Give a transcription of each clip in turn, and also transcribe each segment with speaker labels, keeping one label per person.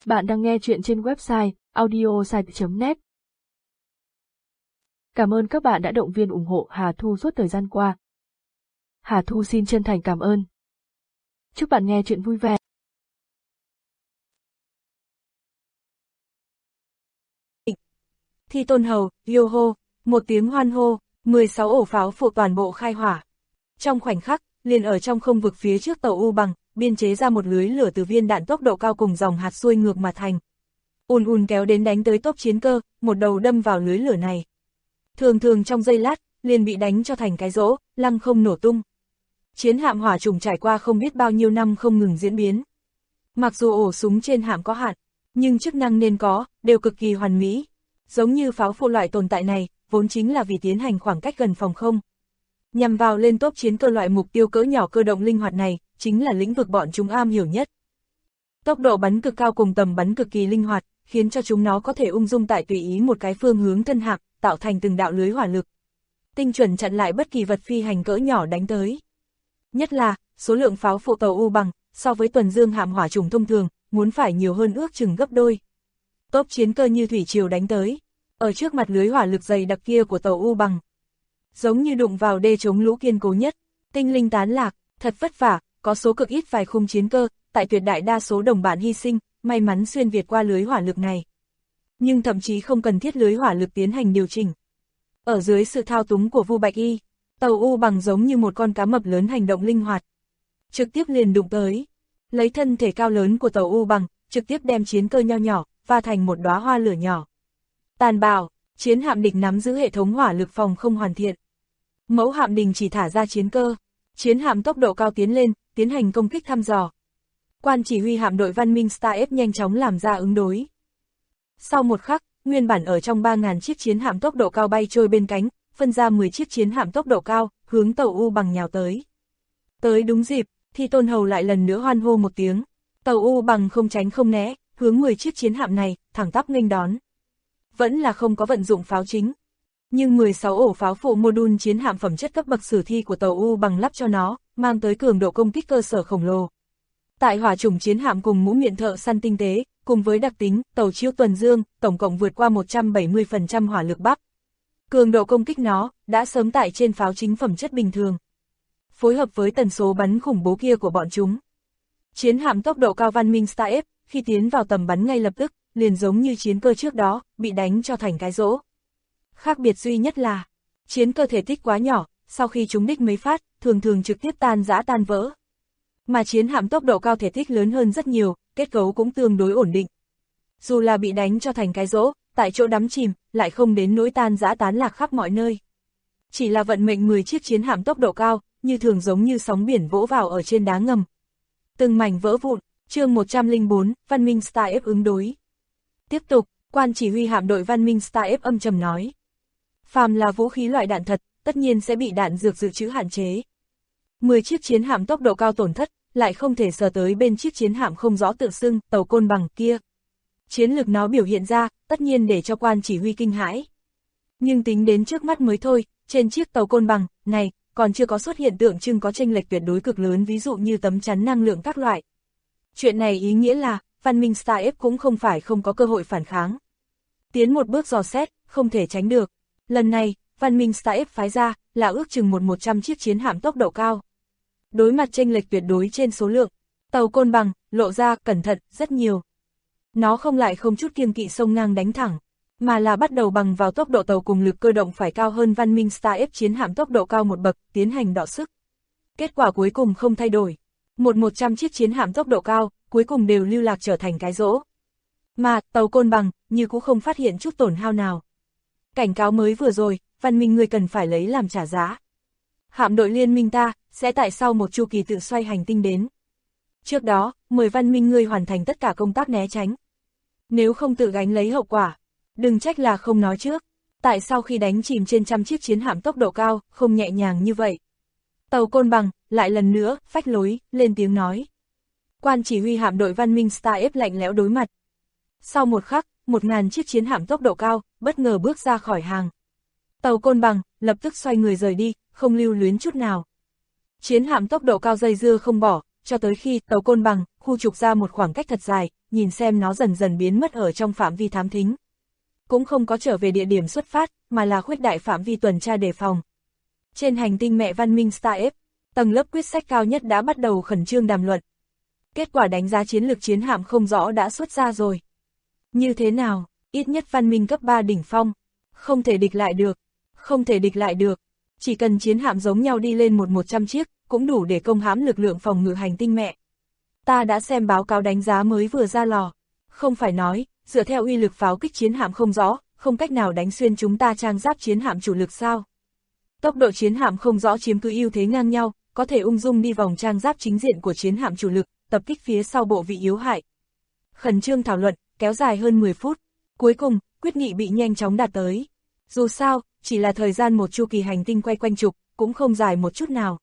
Speaker 1: Bạn đang nghe chuyện trên website audiosite.net. Cảm ơn các bạn đã động viên ủng hộ Hà Thu suốt thời gian qua. Hà Thu xin chân thành cảm ơn. Chúc bạn nghe chuyện vui vẻ.
Speaker 2: Thi Tôn Hầu, Yo hô, một tiếng hoan hô, 16 ổ pháo phụ toàn bộ khai hỏa. Trong khoảnh khắc, liền ở trong không vực phía trước tàu U Bằng, biên chế ra một lưới lửa từ viên đạn tốc độ cao cùng dòng hạt xuôi ngược mà thành. Ùn kéo đến đánh tới tốp chiến cơ, một đầu đâm vào lưới lửa này. Thường trong giây lát, liền bị đánh cho thành cái rỗ, lăng không nổ tung. Chiến hạm hỏa trùng trải qua không biết bao nhiêu năm không ngừng diễn biến. Mặc dù ổ súng trên hạm có hạn, nhưng chức năng nên có, đều cực kỳ hoàn mỹ. Giống như pháo phụ loại tồn tại này, vốn chính là vì tiến hành khoảng cách gần phòng không. Nhằm vào lên tốp chiến cơ loại mục tiêu cỡ nhỏ cơ động linh hoạt này, chính là lĩnh vực bọn chúng am hiểu nhất. Tốc độ bắn cực cao cùng tầm bắn cực kỳ linh hoạt, khiến cho chúng nó có thể ung dung tại tùy ý một cái phương hướng thân hạm, tạo thành từng đạo lưới hỏa lực. Tinh chuẩn chặn lại bất kỳ vật phi hành cỡ nhỏ đánh tới. Nhất là, số lượng pháo phụ tàu U Bằng, so với tuần dương hạm hỏa trùng thông thường, muốn phải nhiều hơn ước chừng gấp đôi. Tốp chiến cơ như thủy triều đánh tới, ở trước mặt lưới hỏa lực dày đặc kia của tàu U Bằng. Giống như đụng vào đê chống lũ kiên cố nhất, tinh linh tán lạc, thật vất vả, có số cực ít vài khung chiến cơ, tại tuyệt đại đa số đồng bạn hy sinh, may mắn xuyên việt qua lưới hỏa lực này. Nhưng thậm chí không cần thiết lưới hỏa lực tiến hành điều chỉnh. Ở dưới sự thao túng của Vu Bạch Y, tàu U Bằng giống như một con cá mập lớn hành động linh hoạt. Trực tiếp liền đụng tới, lấy thân thể cao lớn của tàu U Bằng, trực tiếp đem chiến cơ nho nhỏ, va thành một đóa hoa lửa nhỏ. Tàn bạo, chiến hạm địch nắm giữ hệ thống hỏa lực phòng không hoàn thiện. Mẫu hạm đình chỉ thả ra chiến cơ, chiến hạm tốc độ cao tiến lên, tiến hành công kích thăm dò. Quan chỉ huy hạm đội Văn Minh Star F nhanh chóng làm ra ứng đối. Sau một khắc, nguyên bản ở trong 3.000 chiếc chiến hạm tốc độ cao bay trôi bên cánh, phân ra 10 chiếc chiến hạm tốc độ cao, hướng tàu U Bằng nhào tới. Tới đúng dịp, Thi Tôn Hầu lại lần nữa hoan hô một tiếng. Tàu U Bằng không tránh không né, hướng 10 chiếc chiến hạm này, thẳng tắp nghênh đón. Vẫn là không có vận dụng pháo chính. Nhưng 16 ổ pháo phụ mô-đun chiến hạm phẩm chất cấp bậc sử thi của tàu U Bằng lắp cho nó, mang tới cường độ công kích cơ sở khổng lồ. Tại hỏa chủng chiến hạm cùng mũ miệng thợ săn tinh tế, cùng với đặc tính tàu chiếu tuần dương, tổng cộng vượt qua 170% hỏa lực bắp. Cường độ công kích nó đã sớm tại trên pháo chính phẩm chất bình thường. Phối hợp với tần số bắn khủng bố kia của bọn chúng. Chiến hạm tốc độ cao Văn Minh Star F, khi tiến vào tầm bắn ngay lập tức, liền giống như chiến cơ trước đó, bị đánh cho thành cái rỗ. Khác biệt duy nhất là, chiến cơ thể tích quá nhỏ, sau khi trúng đích mấy phát, thường trực tiếp tan rã tan vỡ. Mà chiến hạm tốc độ cao thể tích lớn hơn rất nhiều, kết cấu cũng tương đối ổn định. Dù là bị đánh cho thành cái rỗ, tại chỗ đắm chìm, lại không đến nỗi tan rã tán lạc khắp mọi nơi. Chỉ là vận mệnh 10 chiếc chiến hạm tốc độ cao, như thường giống như sóng biển vỗ vào ở trên đá ngầm. Từng mảnh vỡ vụn, chương 104, Văn Minh Star F ứng đối. Tiếp tục, quan chỉ huy hạm đội Văn Minh Star F âm trầm nói. Phàm là vũ khí loại đạn thật, tất nhiên sẽ bị đạn dược dự trữ hạn chế. 10 chiếc chiến hạm tốc độ cao tổn thất, lại không thể sờ tới bên chiếc chiến hạm không rõ tự xưng, tàu Côn Bằng kia. Chiến lực nó biểu hiện ra, tất nhiên để cho quan chỉ huy kinh hãi. Nhưng tính đến trước mắt mới thôi, trên chiếc tàu Côn Bằng này, còn chưa có xuất hiện tượng trưng có chênh lệch tuyệt đối cực lớn, ví dụ như tấm chắn năng lượng các loại. Chuyện này ý nghĩa là, Văn Minh Star F cũng không phải không có cơ hội phản kháng. Tiến một bước dò xét, không thể tránh được. Lần này, Văn Minh Star F phái ra, là ước chừng 100 chiếc chiến hạm tốc độ cao. Đối mặt chênh lệch tuyệt đối trên số lượng, tàu Côn Bằng, lộ ra, cẩn thận, rất nhiều. Nó không chút kiêng kỵ xông ngang đánh thẳng, mà là bắt đầu bằng vào tốc độ tàu cùng lực cơ động phải cao hơn Văn Minh Star F chiến hạm tốc độ cao một bậc, tiến hành đọ sức. Kết quả cuối cùng không thay đổi. 100 chiếc chiến hạm tốc độ cao, cuối cùng đều lưu lạc trở thành cái rỗ. Mà, tàu Côn Bằng, như cũng không phát hiện chút tổn hao nào. Cảnh cáo mới vừa rồi, Văn Minh ngươi cần phải lấy làm trả giá. Hạm đội liên minh ta, sẽ tại sau một chu kỳ tự xoay hành tinh đến. Trước đó, mời Văn Minh ngươi hoàn thành tất cả công tác né tránh. Nếu không tự gánh lấy hậu quả, đừng trách là không nói trước. Tại sao khi đánh chìm trên trăm chiếc chiến hạm tốc độ cao, không nhẹ nhàng như vậy? Tàu Côn Bằng, lại lần nữa, phách lối, lên tiếng nói. Quan chỉ huy hạm đội Văn Minh Star F lạnh lẽo đối mặt. Sau một khắc, 1000 chiếc chiến hạm tốc độ cao, bất ngờ bước ra khỏi hàng. Tàu Côn Bằng, lập tức xoay người rời đi, không lưu luyến chút nào. Chiến hạm tốc độ cao dây dưa không bỏ, cho tới khi tàu Côn Bằng, khu trục ra một khoảng cách thật dài, nhìn xem nó dần dần biến mất ở trong phạm vi thám thính. Cũng không có trở về địa điểm xuất phát, mà là khuếch đại phạm vi tuần tra đề phòng. Trên hành tinh mẹ văn minh Star F, tầng lớp quyết sách cao nhất đã bắt đầu khẩn trương đàm luận. Kết quả đánh giá chiến lược chiến hạm không rõ đã xuất ra rồi. Như thế nào, ít nhất văn minh cấp 3 đỉnh phong, không thể địch lại được, không thể địch lại được. Chỉ cần chiến hạm giống nhau đi lên 100 chiếc, cũng đủ để công hãm lực lượng phòng ngự hành tinh mẹ. Ta đã xem báo cáo đánh giá mới vừa ra lò. Không phải nói, dựa theo uy lực pháo kích chiến hạm không rõ, không cách nào đánh xuyên chúng ta trang giáp chiến hạm chủ lực sao. Tốc độ chiến hạm không rõ chiếm cứ ưu thế ngang nhau, có thể ung dung đi vòng trang giáp chính diện của chiến hạm chủ lực, tập kích phía sau bộ vị yếu hại. Khẩn trương thảo luận, kéo dài hơn 10 phút. Cuối cùng, quyết nghị bị nhanh chóng đạt tới. Dù sao, chỉ là thời gian một chu kỳ hành tinh quay quanh trục, cũng không dài một chút nào.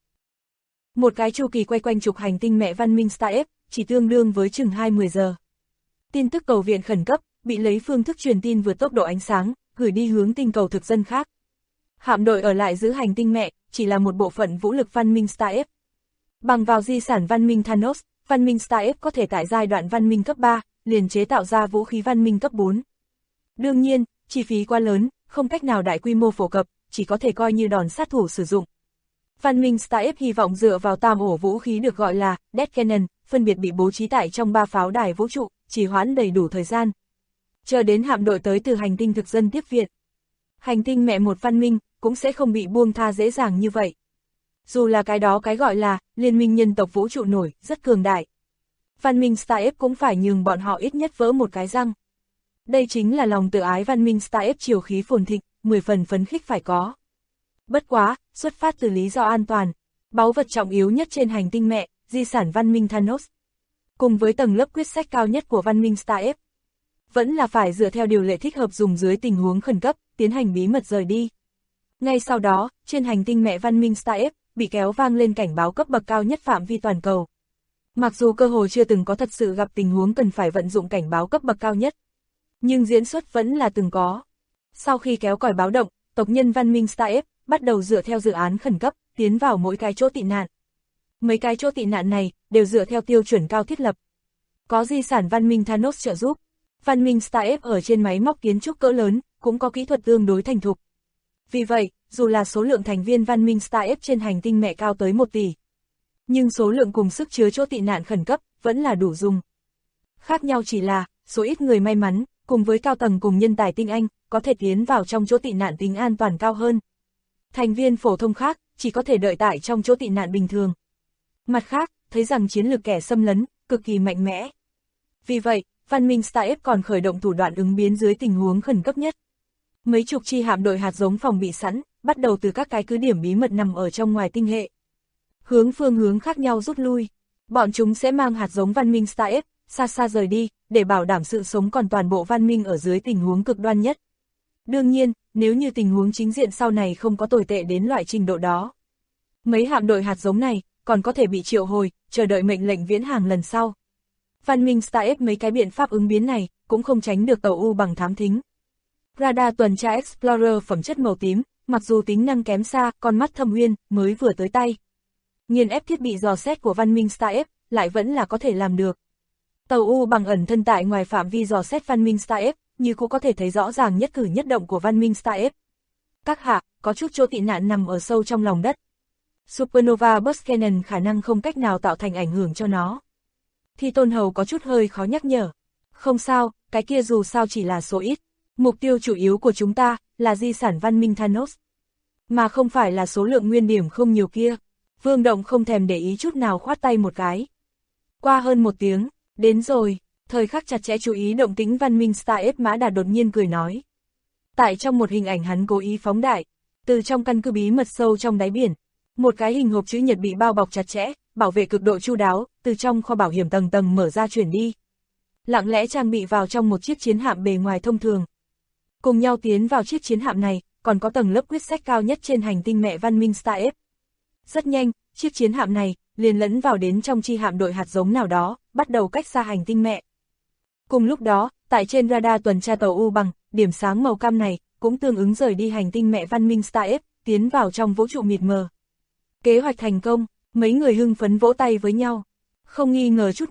Speaker 2: Một cái chu kỳ quay quanh trục hành tinh mẹ văn minh Star F, chỉ tương đương với chừng 20 giờ. Tin tức cầu viện khẩn cấp, bị lấy phương thức truyền tin vượt tốc độ ánh sáng, gửi đi hướng tinh cầu thực dân khác. Hạm đội ở lại giữ hành tinh mẹ, chỉ là một bộ phận vũ lực văn minh Star F. Bằng vào di sản văn minh Thanos, văn minh Star F có thể tại giai đoạn văn minh cấp 3, liền chế tạo ra vũ khí văn minh cấp 4. Đương nhiên, chi phí quá lớn, không cách nào đại quy mô phổ cập, chỉ có thể coi như đòn sát thủ sử dụng. Văn minh Star F hy vọng dựa vào tam ổ vũ khí được gọi là Death Cannon, phân biệt bị bố trí tại trong 3 pháo đài vũ trụ, trì hoãn đầy đủ thời gian. Chờ đến hạm đội tới từ hành tinh thực dân tiếp viện. Hành tinh mẹ một văn minh, cũng sẽ không bị buông tha dễ dàng như vậy. Dù là cái đó cái gọi là liên minh nhân tộc vũ trụ nổi, rất cường đại. Văn minh Star F cũng phải nhường bọn họ ít nhất vỡ một cái răng. Đây chính là lòng tự ái văn minh Star F chiều khí phồn thịnh, 10 phần phấn khích phải có. Bất quá, xuất phát từ lý do an toàn, báu vật trọng yếu nhất trên hành tinh mẹ, di sản văn minh Thanos. Cùng với tầng lớp quyết sách cao nhất của văn minh Star F. Vẫn là phải dựa theo điều lệ thích hợp dùng dưới tình huống khẩn cấp, tiến hành bí mật rời đi. Ngay sau đó, trên hành tinh mẹ văn minh Star F, bị kéo vang lên cảnh báo cấp bậc cao nhất phạm vi toàn cầu. Mặc dù cơ hội chưa từng có thật sự gặp tình huống cần phải vận dụng cảnh báo cấp bậc cao nhất, nhưng diễn xuất vẫn là từng có. Sau khi kéo còi báo động, tộc nhân văn minh Star F bắt đầu dựa theo dự án khẩn cấp, tiến vào mỗi cái chỗ tị nạn. Mấy cái chỗ tị nạn này đều dựa theo tiêu chuẩn cao thiết lập. Có di sản văn minh Thanos trợ giúp, văn minh Star F ở trên máy móc kiến trúc cỡ lớn, cũng có kỹ thuật tương đối thành thục. Vì vậy, dù là số lượng thành viên văn minh Star F trên hành tinh mẹ cao tới 1 tỷ, nhưng số lượng cùng sức chứa chỗ tị nạn khẩn cấp vẫn là đủ dùng. Khác nhau chỉ là, số ít người may mắn, cùng với cao tầng cùng nhân tài tinh anh, có thể tiến vào trong chỗ tị nạn tính an toàn cao hơn. Thành viên phổ thông khác, chỉ có thể đợi tại trong chỗ tị nạn bình thường. Mặt khác, thấy rằng chiến lược kẻ xâm lấn, cực kỳ mạnh mẽ. Vì vậy, văn minh Star F còn khởi động thủ đoạn ứng biến dưới tình huống khẩn cấp nhất. Mấy chục chi hạm đội hạt giống phòng bị sẵn, bắt đầu từ các cái cứ điểm bí mật nằm ở trong ngoài tinh hệ. Phương hướng khác nhau rút lui. Bọn chúng sẽ mang hạt giống văn minh Star F, xa xa rời đi, để bảo đảm sự sống còn toàn bộ văn minh ở dưới tình huống cực đoan nhất. Đương nhiên, nếu như tình huống chính diện sau này không có tồi tệ đến loại trình độ đó, mấy hạm đội hạt giống này còn có thể bị triệu hồi, chờ đợi mệnh lệnh viễn hàng lần sau. Văn minh Star F mấy cái biện pháp ứng biến này cũng không tránh được tàu U bằng thám thính. Radar tuần tra Explorer phẩm chất màu tím, mặc dù tính năng kém xa, con mắt thâm uyên mới vừa tới tay. Nghiền ép thiết bị dò xét của văn minh Star F lại vẫn là có thể làm được. Tàu U bằng ẩn thân tại ngoài phạm vi dò xét văn minh Star F, như cũng có thể thấy rõ ràng nhất cử nhất động của văn minh Star F. Các hạ, có chút chỗ tị nạn nằm ở sâu trong lòng đất. Supernova Burst Cannon khả năng không cách nào tạo thành ảnh hưởng cho nó. Thi Tôn Hầu có chút hơi khó nhắc nhở. Không sao, cái kia dù sao chỉ là số ít. Mục tiêu chủ yếu của chúng ta là di sản văn minh Thanos, mà không phải là số lượng nguyên điểm không nhiều kia. Vương Động không thèm để ý chút nào khoát tay một cái. Qua hơn 1 tiếng, đến rồi. Thời khắc chặt chẽ chú ý động tĩnh văn minh Star F Mã Đạt đột nhiên cười nói. Tại trong một hình ảnh hắn cố ý phóng đại, từ trong căn cứ bí mật sâu trong đáy biển, một cái hình hộp chữ nhật bị bao bọc chặt chẽ, bảo vệ cực độ chu đáo, từ trong kho bảo hiểm tầng tầng mở ra chuyển đi. Lặng lẽ trang bị vào trong một chiếc chiến hạm bề ngoài thông thường. Cùng nhau tiến vào chiếc chiến hạm này, còn có tầng lớp quyết sách cao nhất trên hành tinh mẹ văn minh Star F. Rất nhanh, chiếc chiến hạm này liền lẫn vào đến trong chi hạm đội hạt giống nào đó, bắt đầu cách xa hành tinh mẹ. Cùng lúc đó, tại trên radar tuần tra tàu U bằng, điểm sáng màu cam này, cũng tương ứng rời đi hành tinh mẹ văn minh Star F, tiến vào trong vũ trụ mịt mờ. Kế hoạch thành công, mấy người hưng phấn vỗ tay với nhau. Không nghi ngờ chút nào,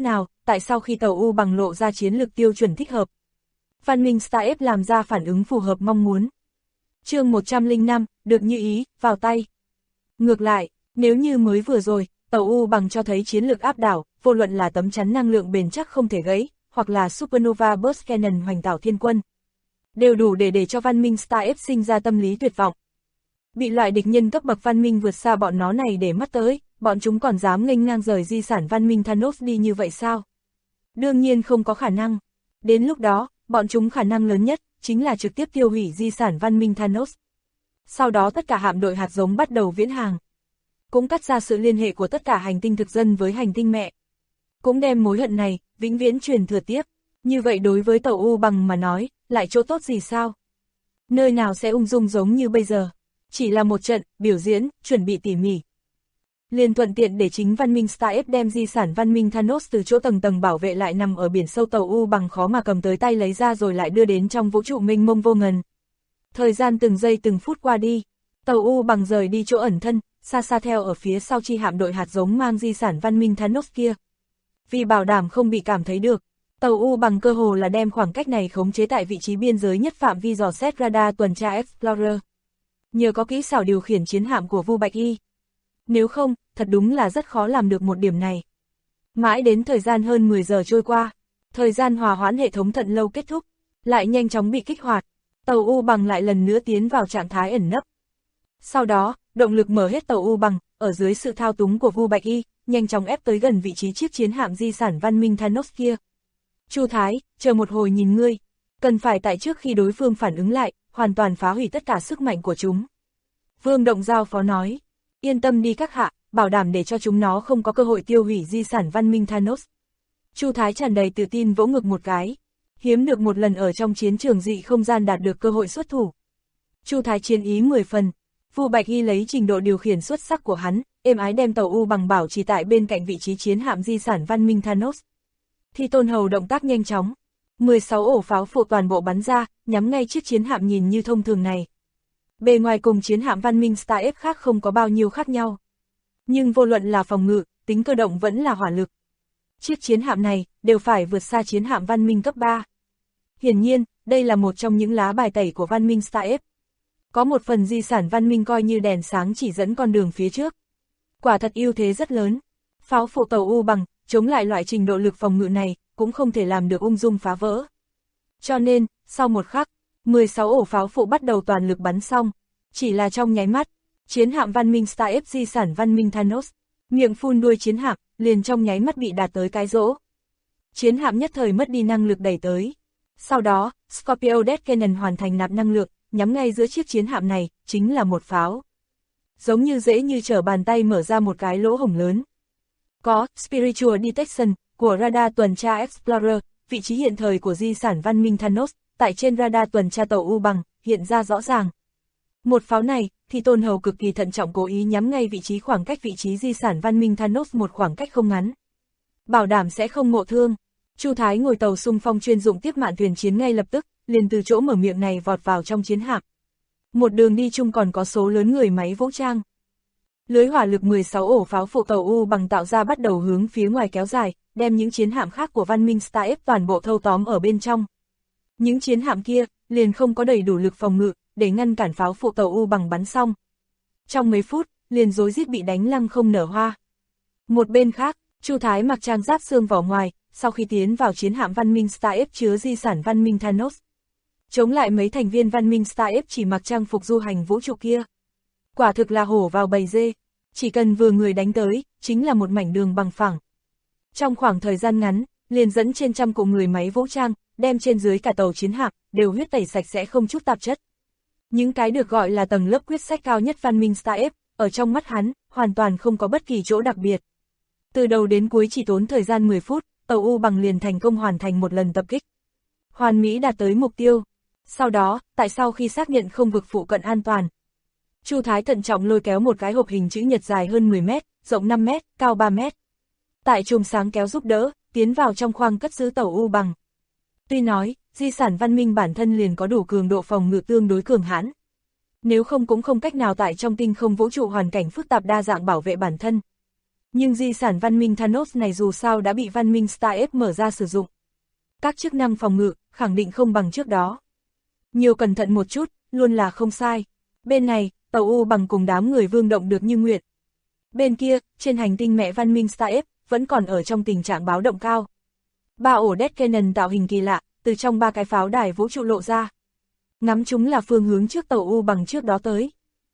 Speaker 2: tại sao khi tàu U bằng lộ ra chiến lược tiêu chuẩn thích hợp, văn minh Star F làm ra phản ứng phù hợp mong muốn. Chương 105, được như ý, vào tay. Ngược lại, nếu như mới vừa rồi, tàu U bằng cho thấy chiến lược áp đảo, vô luận là tấm chắn năng lượng bền chắc không thể gãy, hoặc là Supernova Burst Cannon hoành tảo thiên quân, đều đủ để cho văn minh Star F sinh ra tâm lý tuyệt vọng. Bị loại địch nhân cấp bậc văn minh vượt xa bọn nó này để mắt tới, bọn chúng còn dám nghênh ngang rời di sản văn minh Thanos đi như vậy sao? Đương nhiên không có khả năng. Đến lúc đó, bọn chúng khả năng lớn nhất, chính là trực tiếp tiêu hủy di sản văn minh Thanos. Sau đó tất cả hạm đội hạt giống bắt đầu viễn hàng. Cũng cắt ra sự liên hệ của tất cả hành tinh thực dân với hành tinh mẹ. Cũng đem mối hận này, vĩnh viễn truyền thừa tiếp. Như vậy đối với tàu U bằng mà nói, lại chỗ tốt gì sao? Nơi nào sẽ ung dung giống như bây giờ? Chỉ là một trận, biểu diễn, chuẩn bị tỉ mỉ. Liền thuận tiện để chính văn minh Star F đem di sản văn minh Thanos từ chỗ tầng tầng bảo vệ lại nằm ở biển sâu tàu U bằng khó mà cầm tới tay lấy ra rồi lại đưa đến trong vũ trụ mênh mông vô ngần. Thời gian từng giây từng phút qua đi, tàu U bằng rời đi chỗ ẩn thân, xa xa theo ở phía sau chi hạm đội hạt giống mang di sản văn minh Thanos kia. Vì bảo đảm không bị cảm thấy được, tàu U bằng cơ hồ là đem khoảng cách này khống chế tại vị trí biên giới nhất phạm vi dò xét radar tuần tra Explorer. Nhờ có kỹ xảo điều khiển chiến hạm của Vu Bạch Y. Nếu không, thật đúng là rất khó làm được một điểm này. Mãi đến thời gian hơn 10 giờ trôi qua, thời gian hòa hoãn hệ thống thận lâu kết thúc, lại nhanh chóng bị kích hoạt, tàu U bằng lại lần nữa tiến vào trạng thái ẩn nấp. Sau đó, động lực mở hết tàu U bằng, ở dưới sự thao túng của Vu Bạch Y, nhanh chóng ép tới gần vị trí chiếc chiến hạm di sản văn minh Thanos kia. Chu Thái, chờ một hồi nhìn ngươi, cần phải tại trước khi đối phương phản ứng lại, hoàn toàn phá hủy tất cả sức mạnh của chúng. Vương Động giao phó nói, yên tâm đi các hạ, bảo đảm để cho chúng nó không có cơ hội tiêu hủy di sản văn minh Thanos. Chu Thái tràn đầy tự tin vỗ ngực một cái, hiếm được một lần ở trong chiến trường dị không gian đạt được cơ hội xuất thủ. Chu Thái chiến ý 10 phần, Vu Bạch Y lấy trình độ điều khiển xuất sắc của hắn, êm ái đem tàu U bằng bảo trì tại bên cạnh vị trí chiến hạm di sản văn minh Thanos. Thi Tôn Hầu động tác nhanh chóng, 16 ổ pháo phụ toàn bộ bắn ra, nhắm ngay chiếc chiến hạm nhìn như thông thường này. Bề ngoài cùng chiến hạm văn minh Star F khác không có bao nhiêu khác nhau. Nhưng vô luận là phòng ngự, tính cơ động vẫn là hỏa lực. Chiếc chiến hạm này, đều phải vượt xa chiến hạm văn minh cấp 3. Hiển nhiên, đây là một trong những lá bài tẩy của văn minh Star F. Có một phần di sản văn minh coi như đèn sáng chỉ dẫn con đường phía trước. Quả thật ưu thế rất lớn. Pháo phụ tàu U bằng, chống lại loại trình độ lực phòng ngự này, cũng không thể làm được ung dung phá vỡ. Cho nên, sau một khắc, 16 ổ pháo phụ bắt đầu toàn lực bắn xong. Chỉ là trong nháy mắt, chiến hạm văn minh Star F di sản văn minh Thanos, miệng phun đuôi chiến hạm, liền trong nháy mắt bị đạt tới cái rỗ. Chiến hạm nhất thời mất đi năng lực đẩy tới. Sau đó, Scorpio Death Cannon hoàn thành nạp năng lượng, nhắm ngay giữa chiếc chiến hạm này, chính là một pháo. Giống như dễ như trở bàn tay mở ra một cái lỗ hổng lớn. Có Spiritual Detection của radar tuần tra Explorer, vị trí hiện thời của di sản văn minh Thanos, tại trên radar tuần tra tàu U bằng, hiện ra rõ ràng. Một pháo này, thì Tôn Hầu cực kỳ thận trọng cố ý nhắm ngay vị trí khoảng cách vị trí di sản văn minh Thanos một khoảng cách không ngắn. Bảo đảm sẽ không ngộ thương. Chu Thái ngồi tàu xung phong chuyên dụng tiếp mạn thuyền chiến ngay lập tức, liền từ chỗ mở miệng này vọt vào trong chiến hạm. Một đường đi chung còn có số lớn người máy vũ trang. Lưới hỏa lực 16 ổ pháo phụ tàu U bằng tạo ra bắt đầu hướng phía ngoài kéo dài, đem những chiến hạm khác của văn minh Star F toàn bộ thâu tóm ở bên trong. Những chiến hạm kia, liền không có đầy đủ lực phòng ngự, để ngăn cản pháo phụ tàu U bằng bắn xong. Trong mấy phút, liền rối rít bị đánh lăng không nở hoa. Một bên khác, Chu Thái mặc trang giáp xương vỏ ngoài, sau khi tiến vào chiến hạm văn minh Star F chứa di sản văn minh Thanos. Chống lại mấy thành viên văn minh Star F chỉ mặc trang phục du hành vũ trụ kia. Quả thực là hổ vào bầy dê, chỉ cần vừa người đánh tới, chính là một mảnh đường bằng phẳng. Trong khoảng thời gian ngắn, liền dẫn trên trăm cụ người máy vũ trang, đem trên dưới cả tàu chiến hạm, đều huyết tẩy sạch sẽ không chút tạp chất. Những cái được gọi là tầng lớp quyết sách cao nhất văn minh Star F, ở trong mắt hắn, hoàn toàn không có bất kỳ chỗ đặc biệt. Từ đầu đến cuối chỉ tốn thời gian 10 phút, tàu U bằng liền thành công hoàn thành một lần tập kích. Hoàn mỹ đạt tới mục tiêu. Sau đó, tại sau khi xác nhận không vực phụ cận an toàn, Chu Thái thận trọng lôi kéo một cái hộp hình chữ nhật dài hơn 10 mét, rộng 5 mét, cao 3 mét. Tại chùm sáng kéo giúp đỡ, tiến vào trong khoang cất giữ tàu U bằng. Tuy nói, di sản văn minh bản thân liền có đủ cường độ phòng ngự tương đối cường hãn. Nếu không cũng không cách nào tại trong tinh không vũ trụ hoàn cảnh phức tạp đa dạng bảo vệ bản thân. Nhưng di sản văn minh Thanos này dù sao đã bị văn minh Starf mở ra sử dụng. Các chức năng phòng ngự, khẳng định không bằng trước đó. Nhiều cẩn thận một chút, luôn là không sai. Bên này, tàu U bằng cùng đám người Vương động được như nguyện. Bên kia, trên hành tinh mẹ văn minh Starf, vẫn còn ở trong tình trạng báo động cao. 3 ổ Death Cannon tạo hình kỳ lạ, từ trong 3 cái pháo đài vũ trụ lộ ra. Ngắm chúng là phương hướng trước tàu U bằng trước đó tới.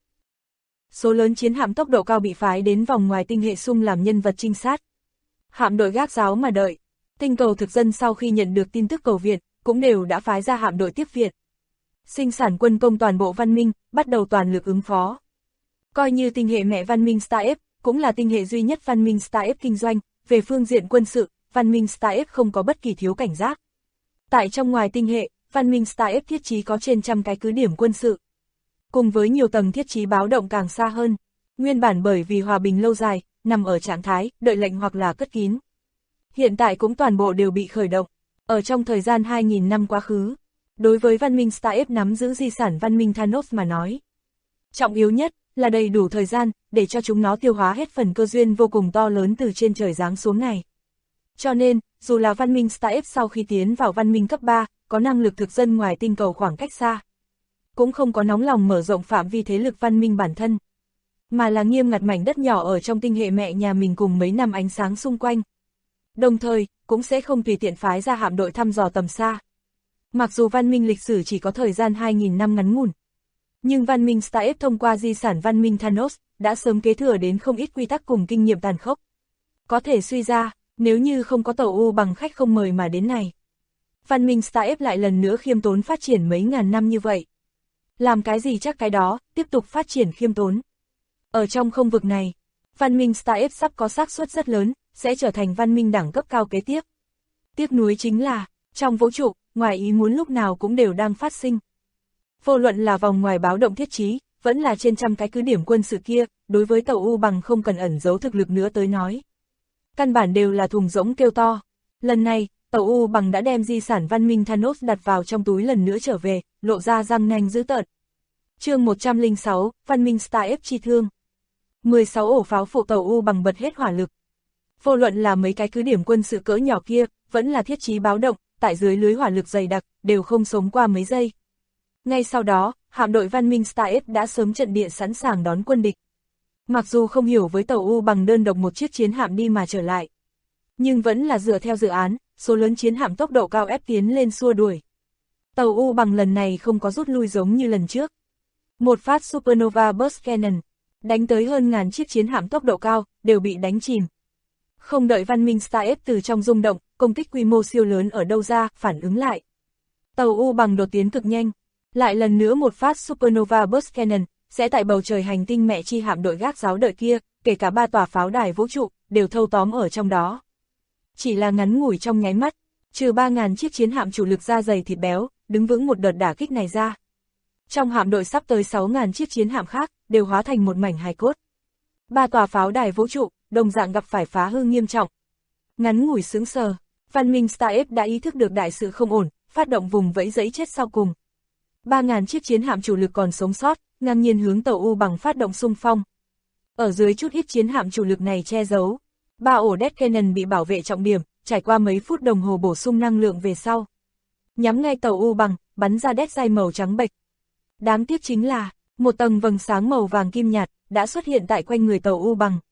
Speaker 2: Số lớn chiến hạm tốc độ cao bị phái đến vòng ngoài tinh hệ Sung làm nhân vật trinh sát. Hạm đội gác giáo mà đợi. Tinh cầu thực dân sau khi nhận được tin tức cầu viện, cũng đều đã phái ra hạm đội tiếp viện. Sinh sản quân công toàn bộ văn minh, bắt đầu toàn lực ứng phó. Coi như tinh hệ mẹ văn minh Starf, cũng là tinh hệ duy nhất văn minh Starf kinh doanh, về phương diện quân sự, văn minh Starf không có bất kỳ thiếu cảnh giác. Tại trong ngoài tinh hệ, văn minh Starf thiết trí có trên trăm cái cứ điểm quân sự. Cùng với nhiều tầng thiết trí báo động càng xa hơn, nguyên bản bởi vì hòa bình lâu dài, nằm ở trạng thái, đợi lệnh hoặc là cất kín. Hiện tại cũng toàn bộ đều bị khởi động, ở trong thời gian 2.000 năm quá khứ. Đối với văn minh Starf nắm giữ di sản văn minh Thanos mà nói. Trọng yếu nhất là đầy đủ thời gian để cho chúng nó tiêu hóa hết phần cơ duyên vô cùng to lớn từ trên trời giáng xuống này. Cho nên, dù là văn minh Starf sau khi tiến vào văn minh cấp 3, có năng lực thực dân ngoài tinh cầu khoảng cách xa, cũng không có nóng lòng mở rộng phạm vi thế lực văn minh bản thân, mà là nghiêm ngặt mảnh đất nhỏ ở trong tinh hệ mẹ nhà mình cùng mấy năm ánh sáng xung quanh. Đồng thời, cũng sẽ không tùy tiện phái ra hạm đội thăm dò tầm xa. Mặc dù văn minh lịch sử chỉ có thời gian 2.000 năm ngắn ngủn, nhưng văn minh Starf thông qua di sản văn minh Thanos, đã sớm kế thừa đến không ít quy tắc cùng kinh nghiệm tàn khốc. Có thể suy ra, nếu như không có tàu U bằng khách không mời mà đến này, văn minh Starf lại lần nữa khiêm tốn phát triển mấy ngàn năm như vậy. Làm cái gì chắc cái đó, tiếp tục phát triển khiêm tốn. Ở trong không vực này, văn minh Starf sắp có xác suất rất lớn, sẽ trở thành văn minh đẳng cấp cao kế tiếp. Tiếc nuối chính là, trong vũ trụ, ngoài ý muốn lúc nào cũng đều đang phát sinh. Vô luận là vòng ngoài báo động thiết trí, vẫn là trên trăm cái cứ điểm quân sự kia, đối với tàu U bằng không cần ẩn giấu thực lực nữa tới nói. Căn bản đều là thùng rỗng kêu to. Lần này, tàu U bằng đã đem di sản văn minh Thanos đặt vào trong túi lần nữa trở về, lộ ra răng nanh dữ tợn. Chương 106, Văn minh Starf chi thương. 16 ổ pháo phụ tàu U bằng bật hết hỏa lực. Vô luận là mấy cái cứ điểm quân sự cỡ nhỏ kia, vẫn là thiết trí báo động, tại dưới lưới hỏa lực dày đặc, đều không sống qua mấy giây. Ngay sau đó, hạm đội văn minh Starf đã sớm trận địa sẵn sàng đón quân địch. Mặc dù không hiểu với tàu U bằng đơn độc một chiếc chiến hạm đi mà trở lại, nhưng vẫn là dựa theo dự án, số lớn chiến hạm tốc độ cao ép tiến lên xua đuổi. Tàu U bằng lần này không có rút lui giống như lần trước. Một phát Supernova Burst Cannon, đánh tới hơn ngàn chiếc chiến hạm tốc độ cao, đều bị đánh chìm. Không đợi văn minh Starf từ trong rung động, công kích quy mô siêu lớn ở đâu ra, phản ứng lại. Tàu U bằng đột tiến cực nhanh, lại lần nữa một phát Supernova Burst Cannon, sẽ tại bầu trời hành tinh mẹ chi hạm đội gác giáo đợi kia, kể cả 3 tòa pháo đài vũ trụ, đều thâu tóm ở trong đó. Chỉ là ngắn ngủi trong nháy mắt, trừ 3.000 chiếc chiến hạm chủ lực da dày thịt béo, đứng vững một đợt đả kích này ra. Trong hạm đội sắp tới 6.000 chiếc chiến hạm khác, đều hóa thành một mảnh hài cốt. 3 tòa pháo đài vũ trụ, đồng dạng gặp phải phá hư nghiêm trọng. Ngắn ngủi sững sờ, văn minh Starf đã ý thức được đại sự không ổn, phát động vùng vẫy giấy chết sau cùng. 3.000 chiếc chiến hạm chủ lực còn sống sót, ngang nhiên hướng tàu U bằng phát động xung phong. Ở dưới chút ít chiến hạm chủ lực này che giấu, 3 ổ Death Cannon bị bảo vệ trọng điểm, trải qua mấy phút đồng hồ bổ sung năng lượng về sau, nhắm ngay tàu U bằng, bắn ra đét dây màu trắng bệch. Đáng tiếc chính là, một tầng vầng sáng màu vàng kim nhạt đã xuất hiện tại quanh người tàu U bằng.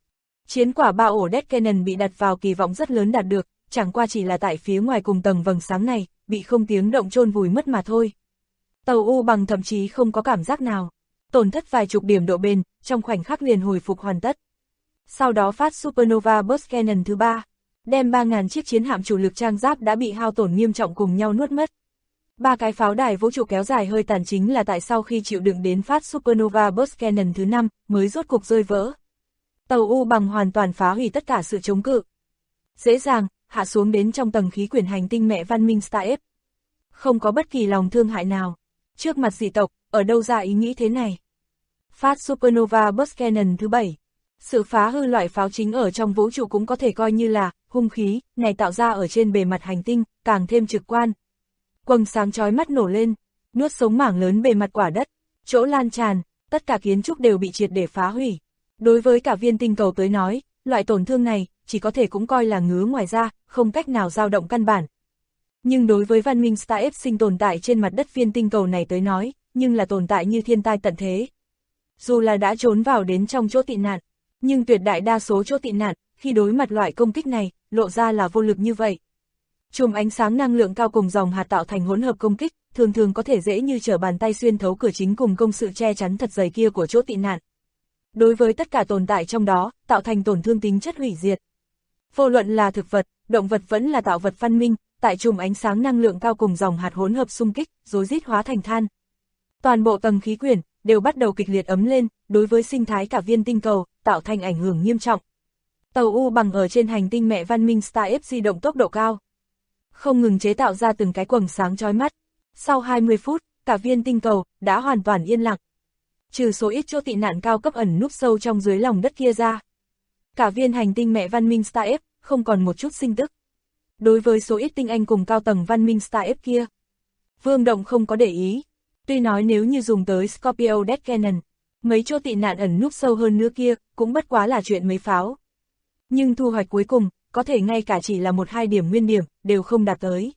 Speaker 2: Chiến quả 3 ổ Death Cannon bị đặt vào kỳ vọng rất lớn đạt được, chẳng qua chỉ là tại phía ngoài cùng tầng vầng sáng này, bị không tiếng động chôn vùi mất mà thôi. Tàu U bằng thậm chí không có cảm giác nào, tổn thất vài chục điểm độ bền, trong khoảnh khắc liền hồi phục hoàn tất. Sau đó phát Supernova Burst Cannon thứ 3, đem 3.000 chiếc chiến hạm chủ lực trang giáp đã bị hao tổn nghiêm trọng cùng nhau nuốt mất. 3 cái pháo đài vũ trụ kéo dài hơi tàn chính là tại sau khi chịu đựng đến phát Supernova Burst Cannon thứ 5, mới rốt cục rơi vỡ. Tàu U bằng hoàn toàn phá hủy tất cả sự chống cự. Dễ dàng, hạ xuống đến trong tầng khí quyển hành tinh mẹ văn minh Starf. Không có bất kỳ lòng thương hại nào. Trước mặt dị tộc, ở đâu ra ý nghĩ thế này? Phát Supernova Burst Cannon thứ 7. Sự phá hư loại pháo chính ở trong vũ trụ cũng có thể coi như là hung khí, này tạo ra ở trên bề mặt hành tinh, càng thêm trực quan. Quầng sáng chói mắt nổ lên, nuốt sống mảng lớn bề mặt quả đất, chỗ lan tràn, tất cả kiến trúc đều bị triệt để phá hủy. Đối với cả viên tinh cầu tới nói, loại tổn thương này, chỉ có thể cũng coi là ngứa ngoài da, không cách nào dao động căn bản. Nhưng đối với văn minh Star F sinh tồn tại trên mặt đất viên tinh cầu này tới nói, nhưng là tồn tại như thiên tai tận thế. Dù là đã trốn vào đến trong chỗ tị nạn, nhưng tuyệt đại đa số chỗ tị nạn, khi đối mặt loại công kích này, lộ ra là vô lực như vậy. Chùm ánh sáng năng lượng cao cùng dòng hạt tạo thành hỗn hợp công kích, thường thường có thể dễ như trở bàn tay xuyên thấu cửa chính cùng công sự che chắn thật dày kia của chỗ tị nạn. Đối với tất cả tồn tại trong đó, tạo thành tổn thương tính chất hủy diệt. Vô luận là thực vật, động vật vẫn là tạo vật văn minh, tại chùm ánh sáng năng lượng cao cùng dòng hạt hỗn hợp xung kích, rối rít hóa thành than. Toàn bộ tầng khí quyển đều bắt đầu kịch liệt ấm lên, đối với sinh thái cả viên tinh cầu, tạo thành ảnh hưởng nghiêm trọng. Tàu U bằng ở trên hành tinh mẹ văn minh Star F di động tốc độ cao, không ngừng chế tạo ra từng cái quầng sáng chói mắt. Sau 20 phút, cả viên tinh cầu đã hoàn toàn yên lặng. Trừ số ít chỗ tị nạn cao cấp ẩn núp sâu trong dưới lòng đất kia ra, cả viên hành tinh mẹ văn minh Star F không còn một chút sinh tức. Đối với số ít tinh anh cùng cao tầng văn minh Star F kia, Vương Động không có để ý. Tuy nói nếu như dùng tới Scorpio Death Cannon, mấy chỗ tị nạn ẩn núp sâu hơn nữa kia, cũng bất quá là chuyện mấy pháo. Nhưng thu hoạch cuối cùng, có thể ngay cả chỉ là 1-2 điểm nguyên điểm, đều không đạt tới.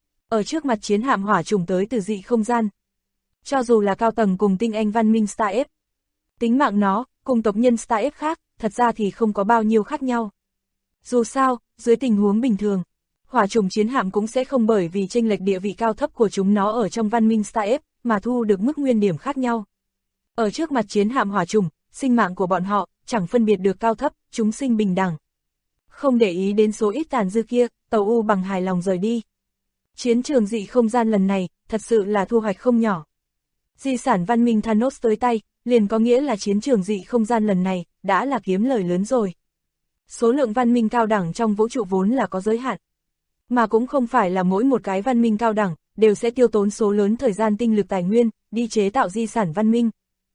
Speaker 2: Ở trước mặt chiến hạm hỏa trùng tới từ dị không gian, cho dù là cao tầng cùng tinh anh văn minh Star F, tính mạng nó, cùng tộc nhân Star F khác, thật ra thì không có bao nhiêu khác nhau. Dù sao, dưới tình huống bình thường, hỏa trùng chiến hạm cũng sẽ không bởi vì chênh lệch địa vị cao thấp của chúng nó ở trong văn minh Star F, mà thu được mức nguyên điểm khác nhau. Ở trước mặt chiến hạm hỏa trùng, sinh mạng của bọn họ, chẳng phân biệt được cao thấp, chúng sinh bình đẳng. Không để ý đến số ít tàn dư kia, tàu U bằng hài lòng rời đi. Chiến trường dị không gian lần này, thật sự là thu hoạch không nhỏ. Di sản văn minh Thanos tới tay, liền có nghĩa là chiến trường dị không gian lần này, đã là kiếm lời lớn rồi. Số lượng văn minh cao đẳng trong vũ trụ vốn là có giới hạn. Mà cũng không phải là mỗi một cái văn minh cao đẳng, đều sẽ tiêu tốn số lớn thời gian tinh lực tài nguyên, đi chế tạo di sản văn minh.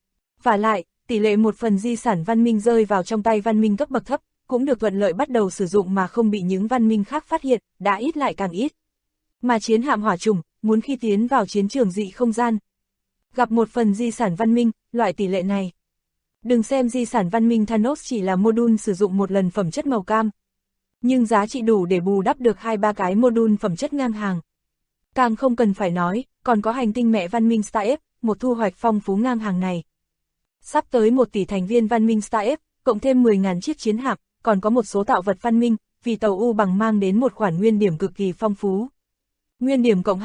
Speaker 2: Và lại, tỷ lệ một phần di sản văn minh rơi vào trong tay văn minh cấp bậc thấp, cũng được thuận lợi bắt đầu sử dụng mà không bị những văn minh khác phát hiện, đã ít lại càng ít. Mà chiến hạm hỏa trùng, muốn khi tiến vào chiến trường dị không gian, gặp một phần di sản văn minh, loại tỷ lệ này. Đừng xem di sản văn minh Thanos chỉ là module sử dụng một lần phẩm chất màu cam, nhưng giá trị đủ để bù đắp được 2-3 cái module phẩm chất ngang hàng. Càng không cần phải nói, còn có hành tinh mẹ văn minh Star F, một thu hoạch phong phú ngang hàng này. Sắp tới 1 tỷ thành viên văn minh Star F, cộng thêm 10.000 chiếc chiến hạm, còn có một số tạo vật văn minh, vì tàu U bằng mang đến một khoản nguyên điểm cực kỳ phong phú. Nguyên điểm cộng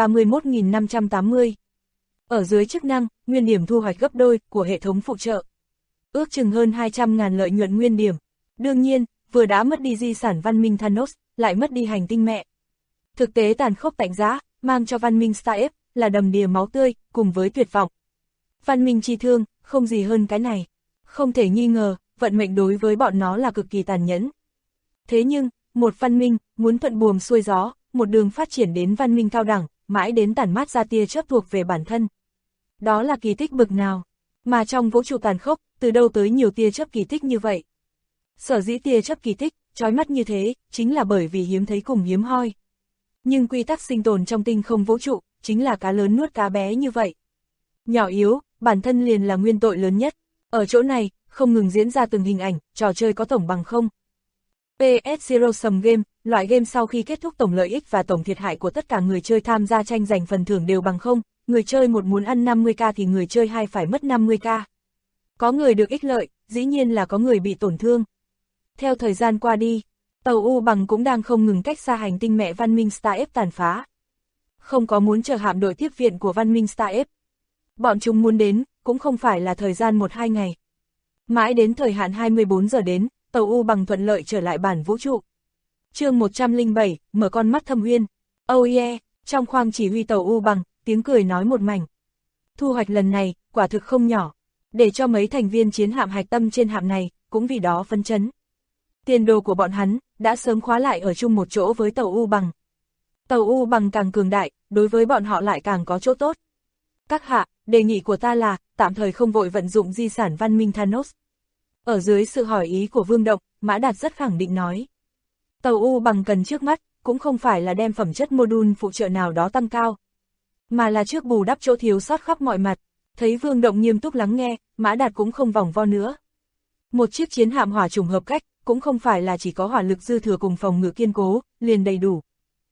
Speaker 2: 231.580. Ở dưới chức năng, nguyên điểm thu hoạch gấp đôi của hệ thống phụ trợ. Ước chừng hơn 200.000 lợi nhuận nguyên điểm. Đương nhiên, vừa đã mất đi di sản văn minh Thanos, lại mất đi hành tinh mẹ. Thực tế tàn khốc tạnh giá, mang cho văn minh Star F là đầm đìa máu tươi, cùng với tuyệt vọng. Văn minh chi thương, không gì hơn cái này. Không thể nghi ngờ, vận mệnh đối với bọn nó là cực kỳ tàn nhẫn. Thế nhưng, một văn minh, muốn thuận buồm xuôi gió, một đường phát triển đến văn minh cao đẳng, mãi đến tản mát ra tia chớp thuộc về bản thân. Đó là kỳ tích bực nào, mà trong vũ trụ tàn khốc, từ đâu tới nhiều tia chớp kỳ tích như vậy. Sở dĩ tia chớp kỳ tích, chói mắt như thế, chính là bởi vì hiếm thấy cùng hiếm hoi. Nhưng quy tắc sinh tồn trong tinh không vũ trụ, chính là cá lớn nuốt cá bé như vậy. Nhỏ yếu, bản thân liền là nguyên tội lớn nhất. Ở chỗ này, không ngừng diễn ra từng hình ảnh, trò chơi có tổng bằng không. PS Zero Sum Game, loại game sau khi kết thúc tổng lợi ích và tổng thiệt hại của tất cả người chơi tham gia tranh giành phần thưởng đều bằng không, người chơi một muốn ăn 50k thì người chơi hai phải mất 50k. Có người được ích lợi, dĩ nhiên là có người bị tổn thương. Theo thời gian qua đi, tàu U bằng cũng đang không ngừng cách xa hành tinh mẹ văn minh Star F tàn phá. Không có muốn chờ hạm đội tiếp viện của văn minh Star F. Bọn chúng muốn đến, cũng không phải là thời gian 1-2 ngày. Mãi đến thời hạn 24 giờ đến, tàu U bằng thuận lợi trở lại bản vũ trụ. Chương 107, mở con mắt thâm uyên. Oh yeah, trong khoang chỉ huy tàu U bằng, tiếng cười nói một mảnh. Thu hoạch lần này, quả thực không nhỏ. Để cho mấy thành viên chiến hạm hạch tâm trên hạm này, cũng vì đó phấn chấn. Tiền đồ của bọn hắn, đã sớm khóa lại ở chung một chỗ với tàu U bằng. Tàu U bằng càng cường đại, đối với bọn họ lại càng có chỗ tốt. Các hạ, đề nghị của ta là, tạm thời không vội vận dụng di sản văn minh Thanos. Ở dưới sự hỏi ý của Vương Động, Mã Đạt rất khẳng định nói. Tàu U bằng cần trước mắt, cũng không phải là đem phẩm chất module phụ trợ nào đó tăng cao, mà là trước bù đắp chỗ thiếu sót khắp mọi mặt. Thấy Vương Động nghiêm túc lắng nghe, Mã Đạt cũng không vòng vo nữa. Một chiếc chiến hạm hỏa trùng hợp cách, cũng không phải là chỉ có hỏa lực dư thừa cùng phòng ngự kiên cố, liền đầy đủ.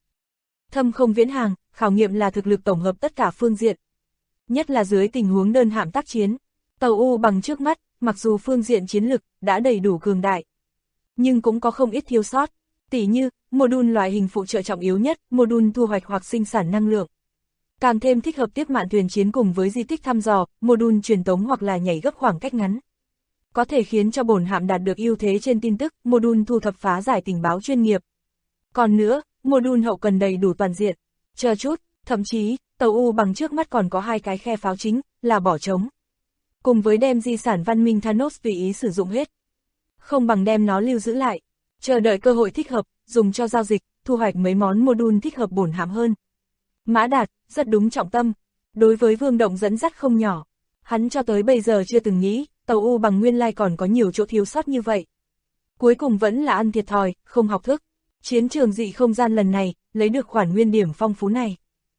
Speaker 2: Thâm không viễn hàng, khảo nghiệm là thực lực tổng hợp tất cả phương diện. Nhất là dưới tình huống đơn hạm tác chiến, tàu U bằng trước mắt, mặc dù phương diện chiến lực đã đầy đủ cường đại, nhưng cũng có không ít thiếu sót, tỉ như module loại hình phụ trợ trọng yếu nhất, module thu hoạch hoặc sinh sản năng lượng. Càng thêm thích hợp tiếp mạn thuyền chiến cùng với di tích thăm dò, module truyền tống hoặc là nhảy gấp khoảng cách ngắn. Có thể khiến cho bổn hạm đạt được ưu thế trên tin tức, module thu thập phá giải tình báo chuyên nghiệp. Còn nữa, module hậu cần đầy đủ toàn diện. Chờ chút, thậm chí, tàu U bằng trước mắt còn có 2 cái khe pháo chính, là bỏ trống. Cùng với đem di sản văn minh Thanos tùy ý sử dụng hết. Không bằng đem nó lưu giữ lại, chờ đợi cơ hội thích hợp, dùng cho giao dịch, thu hoạch mấy món module thích hợp bổn hạm hơn. Mã Đạt, rất đúng trọng tâm. Đối với Vương Động dẫn dắt không nhỏ. Hắn cho tới bây giờ chưa từng nghĩ, tàu U bằng nguyên lai còn có nhiều chỗ thiếu sót như vậy. Cuối cùng vẫn là ăn thiệt thòi, không học thức. Chiến trường dị không gian lần này, lấy được khoản nguyên điểm phong phú này.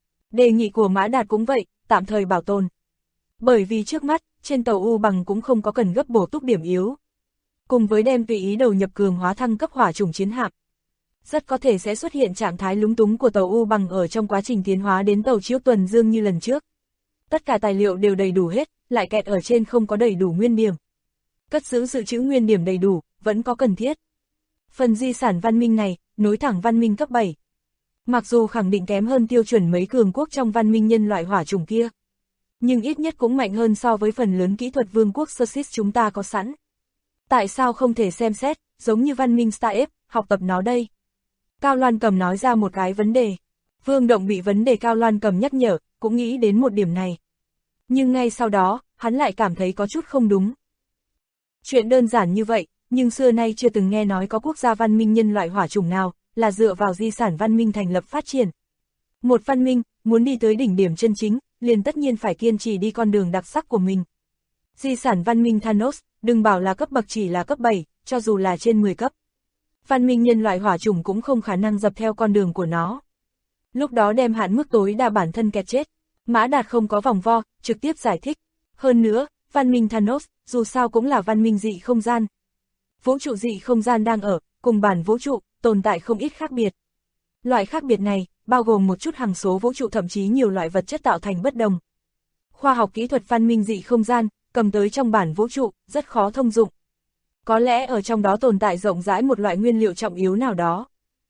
Speaker 2: Đề nghị của Mã Đạt cũng vậy, tạm thời bảo tồn. Bởi vì trước mắt, trên tàu U bằng cũng không có cần gấp bổ túc điểm yếu. Cùng với đem tùy ý đầu nhập cường hóa thăng cấp hỏa chủng chiến hạm, rất có thể sẽ xuất hiện trạng thái lúng túng của tàu U bằng ở trong quá trình tiến hóa đến tàu Chiếu Tuần Dương như lần trước. Tất cả tài liệu đều đầy đủ hết, lại kẹt ở trên không có đầy đủ nguyên điểm. Cất giữ dự trữ nguyên điểm đầy đủ, vẫn có cần thiết. Phần di sản văn minh này, nối thẳng văn minh cấp 7. Mặc dù khẳng định kém hơn tiêu chuẩn mấy cường quốc trong văn minh nhân loại hỏa chủng kia, nhưng ít nhất cũng mạnh hơn so với phần lớn kỹ thuật vương quốc Xerxes chúng ta có sẵn. Tại sao không thể xem xét, giống như văn minh Star F, học tập nó đây? Cao Loan Cầm nói ra một cái vấn đề. Vương Động bị vấn đề Cao Loan Cầm nhắc nhở, cũng nghĩ đến một điểm này. Nhưng ngay sau đó, hắn lại cảm thấy có chút không đúng. Chuyện đơn giản như vậy, nhưng xưa nay chưa từng nghe nói có quốc gia văn minh nhân loại hỏa chủng nào, là dựa vào di sản văn minh thành lập phát triển. Một văn minh, muốn đi tới đỉnh điểm chân chính, liền tất nhiên phải kiên trì đi con đường đặc sắc của mình. Di sản văn minh Thanos, đừng bảo là cấp bậc chỉ là cấp 7, cho dù là trên 10 cấp. Văn minh nhân loại hỏa chủng cũng không khả năng dập theo con đường của nó. Lúc đó đem hạn mức tối đa bản thân kẹt chết. Mã Đạt không có vòng vo, trực tiếp giải thích. Hơn nữa, văn minh Thanos, dù sao cũng là văn minh dị không gian. Vũ trụ dị không gian đang ở, cùng bản vũ trụ, tồn tại không ít khác biệt. Loại khác biệt này, bao gồm một chút hằng số vũ trụ thậm chí nhiều loại vật chất tạo thành bất đồng. Khoa học kỹ thuật văn minh dị không gian, cầm tới trong bản vũ trụ, rất khó thông dụng. Có lẽ ở trong đó tồn tại rộng rãi một loại nguyên liệu trọng yếu nào đó.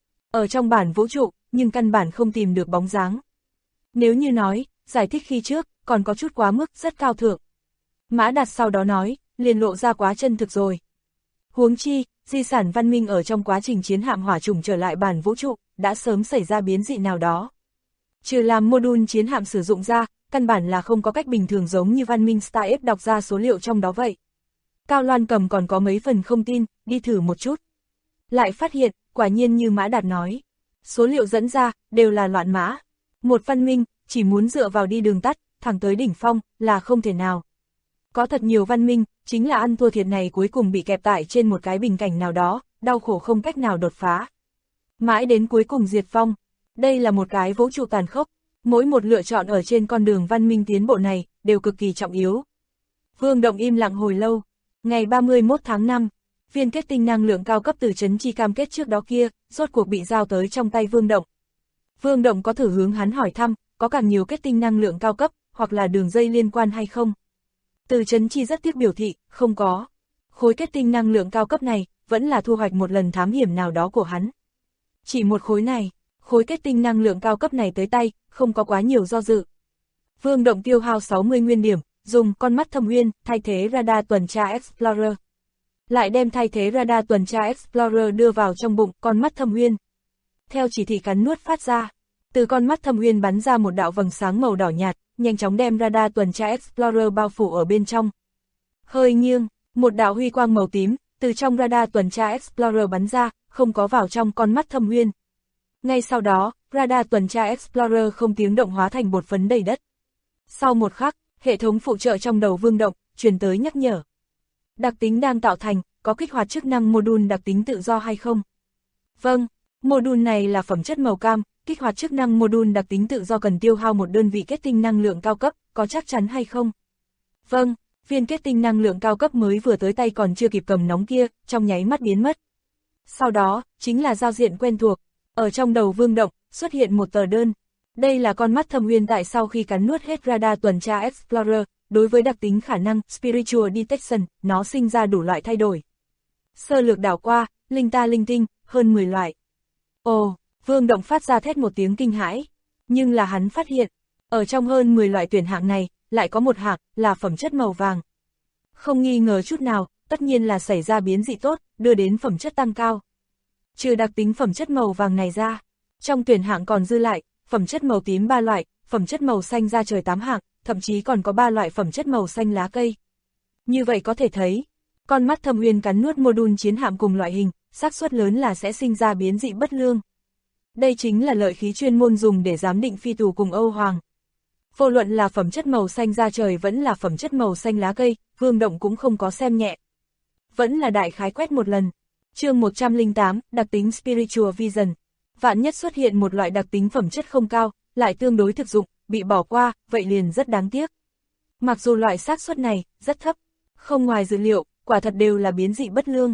Speaker 2: Ở trong bản vũ trụ, nhưng căn bản không tìm được bóng dáng. Nếu như nói, giải thích khi trước, còn có chút quá mức, rất cao thượng. Mã Đạt sau đó nói, liền lộ ra quá chân thực rồi. Huống chi, di sản văn minh ở trong quá trình chiến hạm hỏa chủng trở lại bản vũ trụ, đã sớm xảy ra biến dị nào đó. Trừ làm module chiến hạm sử dụng ra, căn bản là không có cách bình thường giống như văn minh Star F đọc ra số liệu trong đó vậy. Cao Loan Cầm còn có mấy phần không tin, đi thử một chút. Lại phát hiện, quả nhiên như Mã Đạt nói. Số liệu dẫn ra, đều là loạn mã. Một văn minh, chỉ muốn dựa vào đi đường tắt, thẳng tới đỉnh phong, là không thể nào. Có thật nhiều văn minh, chính là ăn thua thiệt này cuối cùng bị kẹp tại trên một cái bình cảnh nào đó, đau khổ không cách nào đột phá. Mãi đến cuối cùng diệt vong. Đây là một cái vũ trụ tàn khốc. Mỗi một lựa chọn ở trên con đường văn minh tiến bộ này, đều cực kỳ trọng yếu. Vương Động im lặng hồi lâu. Ngày 31 tháng 5, viên kết tinh năng lượng cao cấp từ Trấn Chi cam kết trước đó kia, rốt cuộc bị giao tới trong tay Vương Động. Vương Động có thử hướng hắn hỏi thăm, có càng nhiều kết tinh năng lượng cao cấp, hoặc là đường dây liên quan hay không. Từ Trấn Chi rất tiếc biểu thị, không có. Khối kết tinh năng lượng cao cấp này, vẫn là thu hoạch một lần thám hiểm nào đó của hắn. Chỉ một khối này, khối kết tinh năng lượng cao cấp này tới tay, không có quá nhiều do dự. Vương Động tiêu hao 60 nguyên điểm, dùng con mắt thâm uyên thay thế radar tuần tra Explorer. Lại đem thay thế radar tuần tra Explorer đưa vào trong bụng con mắt thâm uyên. Theo chỉ thị cắn nuốt phát ra, từ con mắt thâm uyên bắn ra một đạo vầng sáng màu đỏ nhạt, nhanh chóng đem radar tuần tra Explorer bao phủ ở bên trong. Hơi nghiêng, một đạo huy quang màu tím, từ trong radar tuần tra Explorer bắn ra, không có vào trong con mắt thâm uyên. Ngay sau đó, radar tuần tra Explorer không tiếng động hóa thành bột phấn đầy đất. Sau một khắc, hệ thống phụ trợ trong đầu Vương Động, truyền tới nhắc nhở. Đặc tính đang tạo thành, có kích hoạt chức năng module đặc tính tự do hay không? Vâng, module này là phẩm chất màu cam, kích hoạt chức năng module đặc tính tự do cần tiêu hao một đơn vị kết tinh năng lượng cao cấp, có chắc chắn hay không? Vâng, viên kết tinh năng lượng cao cấp mới vừa tới tay còn chưa kịp cầm nóng kia, trong nháy mắt biến mất. Sau đó, chính là giao diện quen thuộc. Ở trong đầu Vương Động, xuất hiện một tờ đơn. Đây là con mắt Thâm Uyên tại sau khi cắn nuốt hết radar tuần tra Explorer, đối với đặc tính khả năng Spiritual Detection, nó sinh ra đủ loại thay đổi. Sơ lược đảo qua, linh ta linh tinh, hơn 10 loại. Ồ, Vương Động phát ra thét một tiếng kinh hãi. Nhưng là hắn phát hiện, ở trong hơn 10 loại tuyển hạng này, lại có một hạng, là phẩm chất màu vàng. Không nghi ngờ chút nào, tất nhiên là xảy ra biến dị tốt, đưa đến phẩm chất tăng cao. Trừ đặc tính phẩm chất màu vàng này ra, trong tuyển hạng còn dư lại, phẩm chất màu tím 3 loại, phẩm chất màu xanh da trời 8 hạng, thậm chí còn có 3 loại phẩm chất màu xanh lá cây. Như vậy có thể thấy, con mắt Thâm Uyên cắn nuốt module chiến hạm cùng loại hình, xác suất lớn là sẽ sinh ra biến dị bất lương. Đây chính là lợi khí chuyên môn dùng để giám định phi tù cùng Âu Hoàng. Vô luận là phẩm chất màu xanh da trời vẫn là phẩm chất màu xanh lá cây, Vương Động cũng không có xem nhẹ. Vẫn là đại khái quét một lần. Chương 108, đặc tính Spiritual Vision. Vạn nhất xuất hiện một loại đặc tính phẩm chất không cao, lại tương đối thực dụng, bị bỏ qua, vậy liền rất đáng tiếc. Mặc dù loại xác suất này rất thấp, không ngoài dự liệu, quả thật đều là biến dị bất lương.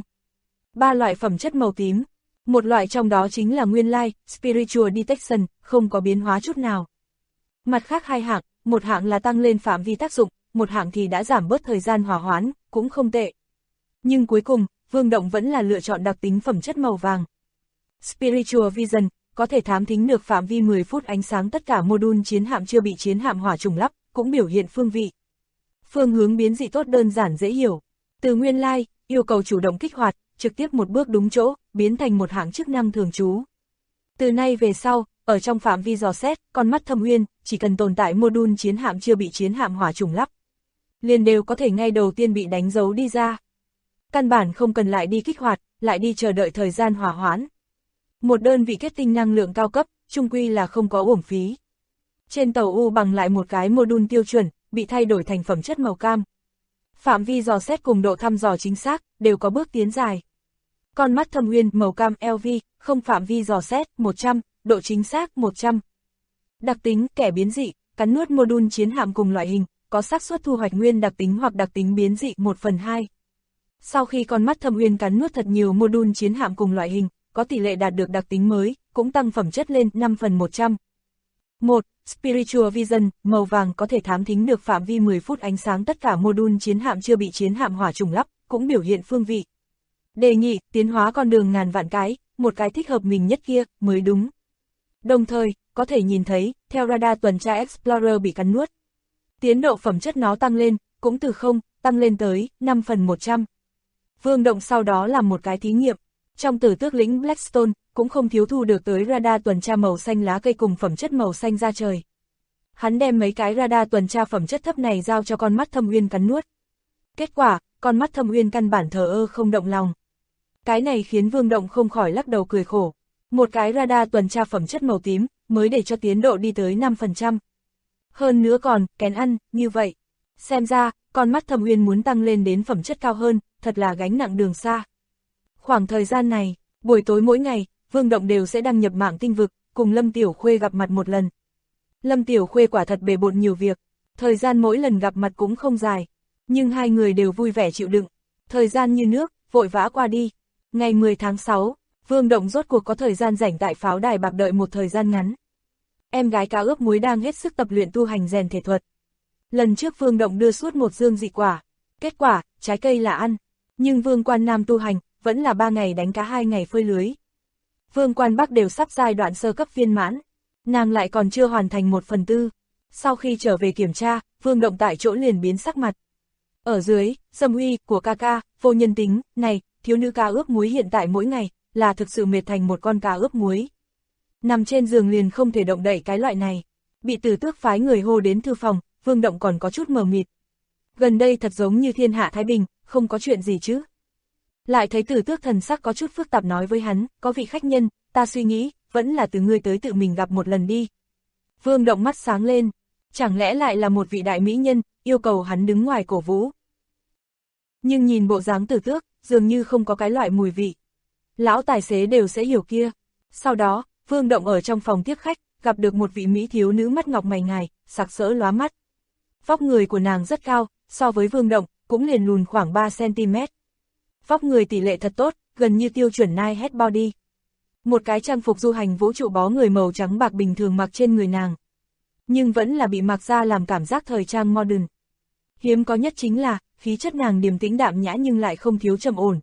Speaker 2: 3 loại phẩm chất màu tím, một loại trong đó chính là nguyên lai, Spiritual Detection, không có biến hóa chút nào. Mặt khác 2 hạng, một hạng là tăng lên phạm vi tác dụng, một hạng thì đã giảm bớt thời gian hỏa hoãn, cũng không tệ. Nhưng cuối cùng, Vương Động vẫn là lựa chọn đặc tính phẩm chất màu vàng. Spiritual Vision, có thể thám thính được phạm vi 10 phút ánh sáng tất cả module chiến hạm chưa bị chiến hạm hỏa trùng lắp, cũng biểu hiện phương vị. Phương hướng biến dị tốt đơn giản dễ hiểu. Từ nguyên lai, yêu cầu chủ động kích hoạt, trực tiếp một bước đúng chỗ, biến thành một hạng chức năng thường trú. Từ nay về sau, ở trong phạm vi dò xét, con mắt Thâm Uyên, chỉ cần tồn tại module chiến hạm chưa bị chiến hạm hỏa trùng lắp, liền đều có thể ngay đầu tiên bị đánh dấu đi ra. Căn bản không cần lại đi kích hoạt, lại đi chờ đợi thời gian hỏa hoãn. Một đơn vị kết tinh năng lượng cao cấp, chung quy là không có uổng phí. Trên tàu U bằng lại một cái module tiêu chuẩn, bị thay đổi thành phẩm chất màu cam. Phạm vi dò xét cùng độ thăm dò chính xác, đều có bước tiến dài. Con mắt Thâm Uyên màu cam LV, không phạm vi dò xét, 100, độ chính xác 100. Đặc tính kẻ biến dị, cắn nuốt module chiến hạm cùng loại hình, có xác suất thu hoạch nguyên đặc tính hoặc đặc tính biến dị 1/2. Sau khi con mắt Thâm Uyên cắn nuốt thật nhiều module chiến hạm cùng loại hình, có tỷ lệ đạt được đặc tính mới, cũng tăng phẩm chất lên 5/100. 1. Spiritual Vision, màu vàng có thể thám thính được phạm vi 10 phút ánh sáng tất cả module chiến hạm chưa bị chiến hạm hỏa trùng lắp, cũng biểu hiện phương vị. Đề nghị, tiến hóa con đường ngàn vạn cái, một cái thích hợp mình nhất kia, mới đúng. Đồng thời, có thể nhìn thấy, theo radar tuần tra Explorer bị cắn nuốt. Tiến độ phẩm chất nó tăng lên, cũng từ 0, tăng lên tới 5/100. Vương Động sau đó làm một cái thí nghiệm. Trong Tử Tước lĩnh Blackstone, cũng không thiếu thu được tới radar tuần tra màu xanh lá cây cùng phẩm chất màu xanh da trời. Hắn đem mấy cái radar tuần tra phẩm chất thấp này giao cho con mắt Thâm Uyên cắn nuốt. Kết quả, con mắt Thâm Uyên căn bản thờ ơ không động lòng. Cái này khiến Vương Động không khỏi lắc đầu cười khổ. Một cái radar tuần tra phẩm chất màu tím, mới để cho tiến độ đi tới 5%. Hơn nữa còn, kén ăn, như vậy. Xem ra, con mắt Thâm Uyên muốn tăng lên đến phẩm chất cao hơn, thật là gánh nặng đường xa. Khoảng thời gian này, buổi tối mỗi ngày, Vương Động đều sẽ đăng nhập mạng tinh vực, cùng Lâm Tiểu Khuê gặp mặt một lần. Lâm Tiểu Khuê quả thật bề bộn nhiều việc, thời gian mỗi lần gặp mặt cũng không dài, nhưng hai người đều vui vẻ chịu đựng. Thời gian như nước, vội vã qua đi. Ngày 10 tháng 6, Vương Động rốt cuộc có thời gian rảnh tại pháo đài bạc đợi một thời gian ngắn. Em gái Cá Ướp Muối đang hết sức tập luyện tu hành rèn thể thuật. Lần trước Vương Động đưa suốt một dương dị quả, kết quả, trái cây là ăn, nhưng Vương Quan Nam tu hành, vẫn là 3 ngày đánh cá 2 ngày phơi lưới. Vương Quan Bắc đều sắp giai đoạn sơ cấp viên mãn, nàng lại còn chưa hoàn thành 1/4. Sau khi trở về kiểm tra, Vương Động tại chỗ liền biến sắc mặt. Ở dưới, dâm uy của ca, vô nhân tính, này, thiếu nữ cá ướp muối hiện tại mỗi ngày, là thực sự mệt thành một con cá ướp muối. Nằm trên giường liền không thể động đậy cái loại này. Bị Tử Tước phái người hô đến thư phòng, Vương Động còn có chút mờ mịt. Gần đây thật giống như thiên hạ thái bình, không có chuyện gì chứ. Lại thấy Tử Tước thần sắc có chút phức tạp nói với hắn, có vị khách nhân, ta suy nghĩ, vẫn là từ ngươi tới tự mình gặp một lần đi. Vương Động mắt sáng lên, chẳng lẽ lại là một vị đại mỹ nhân, yêu cầu hắn đứng ngoài cổ vũ. Nhưng nhìn bộ dáng Tử Tước, dường như không có cái loại mùi vị. Lão tài xế đều sẽ hiểu kia. Sau đó, Vương Động ở trong phòng tiếp khách, gặp được một vị mỹ thiếu nữ mắt ngọc mày ngài, sặc sỡ lóa mắt. Vóc người của nàng rất cao, so với Vương Động, cũng liền lùn khoảng 3 cm. Vóc người tỷ lệ thật tốt, gần như tiêu chuẩn Night body. Một cái trang phục du hành vũ trụ bó người màu trắng bạc bình thường mặc trên người nàng. Nhưng vẫn là bị mặc ra làm cảm giác thời trang modern. Hiếm có nhất chính là, khí chất nàng điềm tĩnh đạm nhã nhưng lại không thiếu trầm ổn.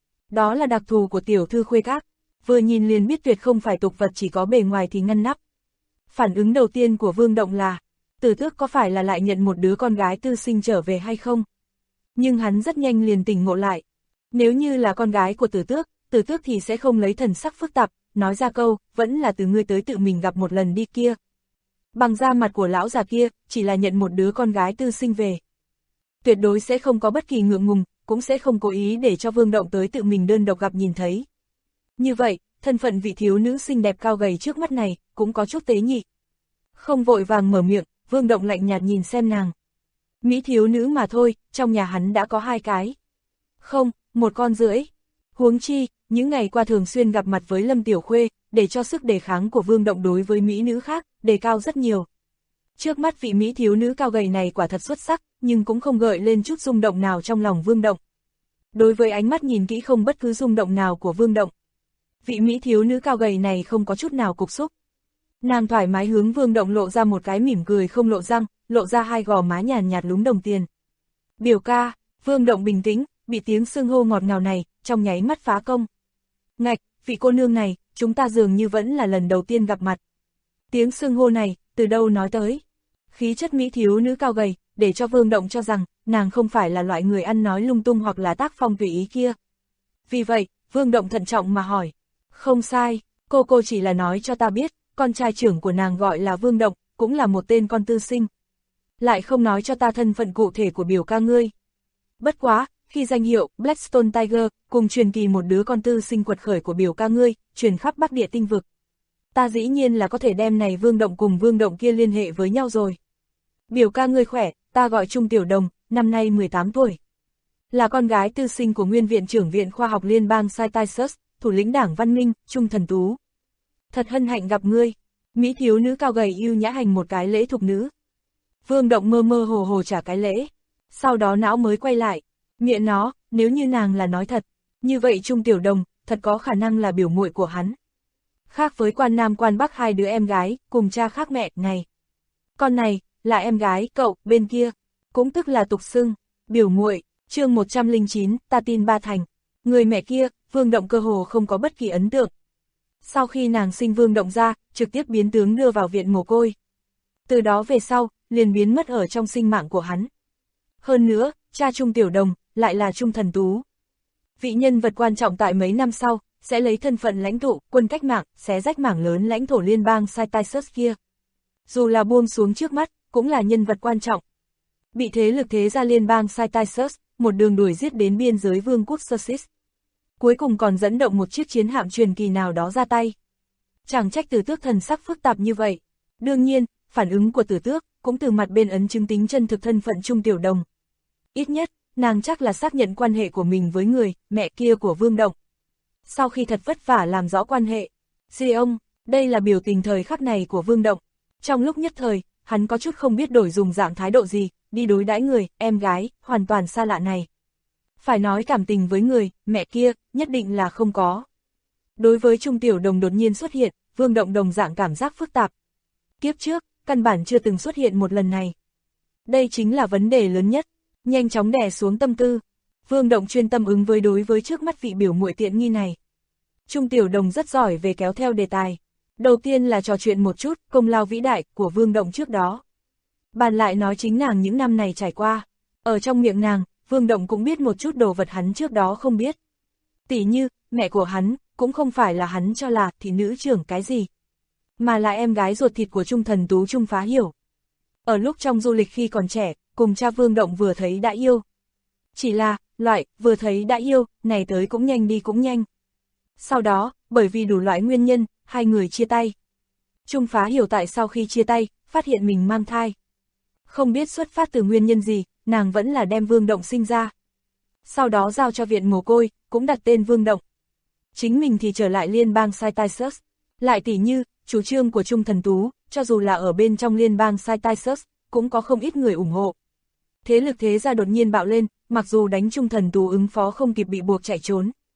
Speaker 2: Đó là đặc thù của tiểu thư khuê các, vừa nhìn liền biết tuyệt không phải tục vật chỉ có bề ngoài thì ngăn nắp. Phản ứng đầu tiên của Vương Động là, Tử Tước có phải là lại nhận một đứa con gái tư sinh trở về hay không? Nhưng hắn rất nhanh liền tỉnh ngộ lại. Nếu như là con gái của Tử Tước thì sẽ không lấy thần sắc phức tạp, nói ra câu, vẫn là từ ngươi tới tự mình gặp một lần đi kia. Bằng da mặt của lão già kia, chỉ là nhận một đứa con gái tư sinh về. Tuyệt đối sẽ không có bất kỳ ngượng ngùng, cũng sẽ không cố ý để cho Vương Động tới tự mình đơn độc gặp nhìn thấy. Như vậy, thân phận vị thiếu nữ xinh đẹp cao gầy trước mắt này, cũng có chút tế nhị. Không vội vàng mở miệng, Vương Động lạnh nhạt nhìn xem nàng. Mỹ thiếu nữ mà thôi, trong nhà hắn đã có 2 cái. Không, 1 con rưỡi. Huống chi, những ngày qua thường xuyên gặp mặt với Lâm Tiểu Khuê, để cho sức đề kháng của Vương Động đối với Mỹ nữ khác, đề cao rất nhiều. Trước mắt vị Mỹ thiếu nữ cao gầy này quả thật xuất sắc, nhưng cũng không gợi lên chút rung động nào trong lòng Vương Động. Đối với ánh mắt nhìn kỹ không bất cứ rung động nào của Vương Động, vị Mỹ thiếu nữ cao gầy này không có chút nào cục xúc. Nàng thoải mái hướng Vương Động lộ ra một cái mỉm cười không lộ răng, lộ ra 2 gò má nhàn nhạt lúm đồng tiền. Biểu ca, Vương Động bình tĩnh, bị tiếng xưng hô ngọt ngào này, trong nháy mắt phá công. Ngạch, vị cô nương này, chúng ta dường như vẫn là lần đầu tiên gặp mặt. Tiếng xưng hô này, từ đâu nói tới? Khí chất Mỹ thiếu nữ cao gầy, để cho Vương Động cho rằng, nàng không phải là loại người ăn nói lung tung hoặc là tác phong tùy ý kia. Vì vậy, Vương Động thận trọng mà hỏi. Không sai, cô chỉ là nói cho ta biết, con trai trưởng của nàng gọi là Vương Động, cũng là một tên con tư sinh. Lại không nói cho ta thân phận cụ thể của biểu ca ngươi. Bất quá, khi danh hiệu Blackstone Tiger cùng truyền kỳ một đứa con tư sinh quật khởi của biểu ca ngươi, truyền khắp Bắc Địa tinh vực. Ta dĩ nhiên là có thể đem này Vương Động cùng Vương Động kia liên hệ với nhau rồi. Biểu ca ngươi khỏe, ta gọi Trung Tiểu Đồng, năm nay 18 tuổi. Là con gái tư sinh của Nguyên Viện trưởng Viện Khoa học Liên bang Cytisus, thủ lĩnh đảng Văn Minh, Trung Thần Tú. Thật hân hạnh gặp ngươi. Mỹ thiếu nữ cao gầy yêu nhã hành một cái lễ thục nữ. Vương Động mơ mơ hồ hồ trả cái lễ. Sau đó não mới quay lại. Miệng nó, nếu như nàng là nói thật, như vậy Trung Tiểu Đồng, thật có khả năng là biểu muội của hắn. Khác với quan Nam quan Bắc 2 đứa em gái, cùng cha khác mẹ, này. Con này, là em gái, cậu, bên kia, cũng tức là tục xưng, biểu muội. Chương 109, ta tin ba thành. Người mẹ kia, Vương Động cơ hồ không có bất kỳ ấn tượng. Sau khi nàng sinh Vương Động ra, trực tiếp biến tướng đưa vào viện mồ côi. Từ đó về sau, liền biến mất ở trong sinh mạng của hắn. Hơn nữa, cha Trung Tiểu Đồng, lại là Trung Thần Tú. Vị nhân vật quan trọng tại mấy năm sau, sẽ lấy thân phận lãnh tụ, quân cách mạng, xé rách mảng lớn lãnh thổ liên bang Cytisus kia. Dù là buông xuống trước mắt, cũng là nhân vật quan trọng. Bị thế lực thế gia liên bang Cytisus, một đường đuổi giết đến biên giới vương quốc Sussex. Cuối cùng còn dẫn động một chiếc chiến hạm truyền kỳ nào đó ra tay. Chẳng trách Tử Tước thần sắc phức tạp như vậy. Đương nhiên, phản ứng của Tử Tước cũng từ mặt bên ấn chứng tính chân thực thân phận Trung Tiểu Đồng. Ít nhất, nàng chắc là xác nhận quan hệ của mình với người mẹ kia của Vương Động. Sau khi thật vất vả làm rõ quan hệ, ông, đây là biểu tình thời khắc này của Vương Động. Trong lúc nhất thời, hắn có chút không biết đổi dùng dạng thái độ gì, đi đối đãi người, em gái, hoàn toàn xa lạ này. Phải nói cảm tình với người, mẹ kia, nhất định là không có. Đối với Trung Tiểu Đồng đột nhiên xuất hiện, Vương Động đồng dạng cảm giác phức tạp. Kiếp trước, căn bản chưa từng xuất hiện một lần này. Đây chính là vấn đề lớn nhất, nhanh chóng đè xuống tâm tư. Vương Động chuyên tâm ứng với đối với trước mắt vị biểu muội tiện nghi này. Trung Tiểu Đồng rất giỏi về kéo theo đề tài. Đầu tiên là trò chuyện một chút công lao vĩ đại của Vương Động trước đó. Bàn lại nói chính nàng những năm này trải qua. Ở trong miệng nàng, Vương Động cũng biết một chút đồ vật hắn trước đó không biết. Tỉ như, mẹ của hắn, cũng không phải là hắn cho là thị nữ trưởng cái gì. Mà là em gái ruột thịt của Trung Thần Tú Trung Phá Hiểu. Ở lúc trong du lịch khi còn trẻ, cùng cha Vương Động vừa thấy đã yêu. Chỉ là, loại, vừa thấy đã yêu, này tới cũng nhanh đi cũng nhanh. Sau đó, bởi vì đủ loại nguyên nhân, hai người chia tay. Trung Phá Hiểu tại sau khi chia tay, phát hiện mình mang thai. Không biết xuất phát từ nguyên nhân gì, nàng vẫn là đem Vương Động sinh ra. Sau đó giao cho viện mồ côi, cũng đặt tên Vương Động. Chính mình thì trở lại liên bang Cytisus. Lại tỉ như, chủ trương của Trung Thần Tú, cho dù là ở bên trong liên bang Cytisus, cũng có không ít người ủng hộ. Thế lực thế gia đột nhiên bạo lên, mặc dù đánh Trung Thần Tú ứng phó không kịp bị buộc chạy trốn.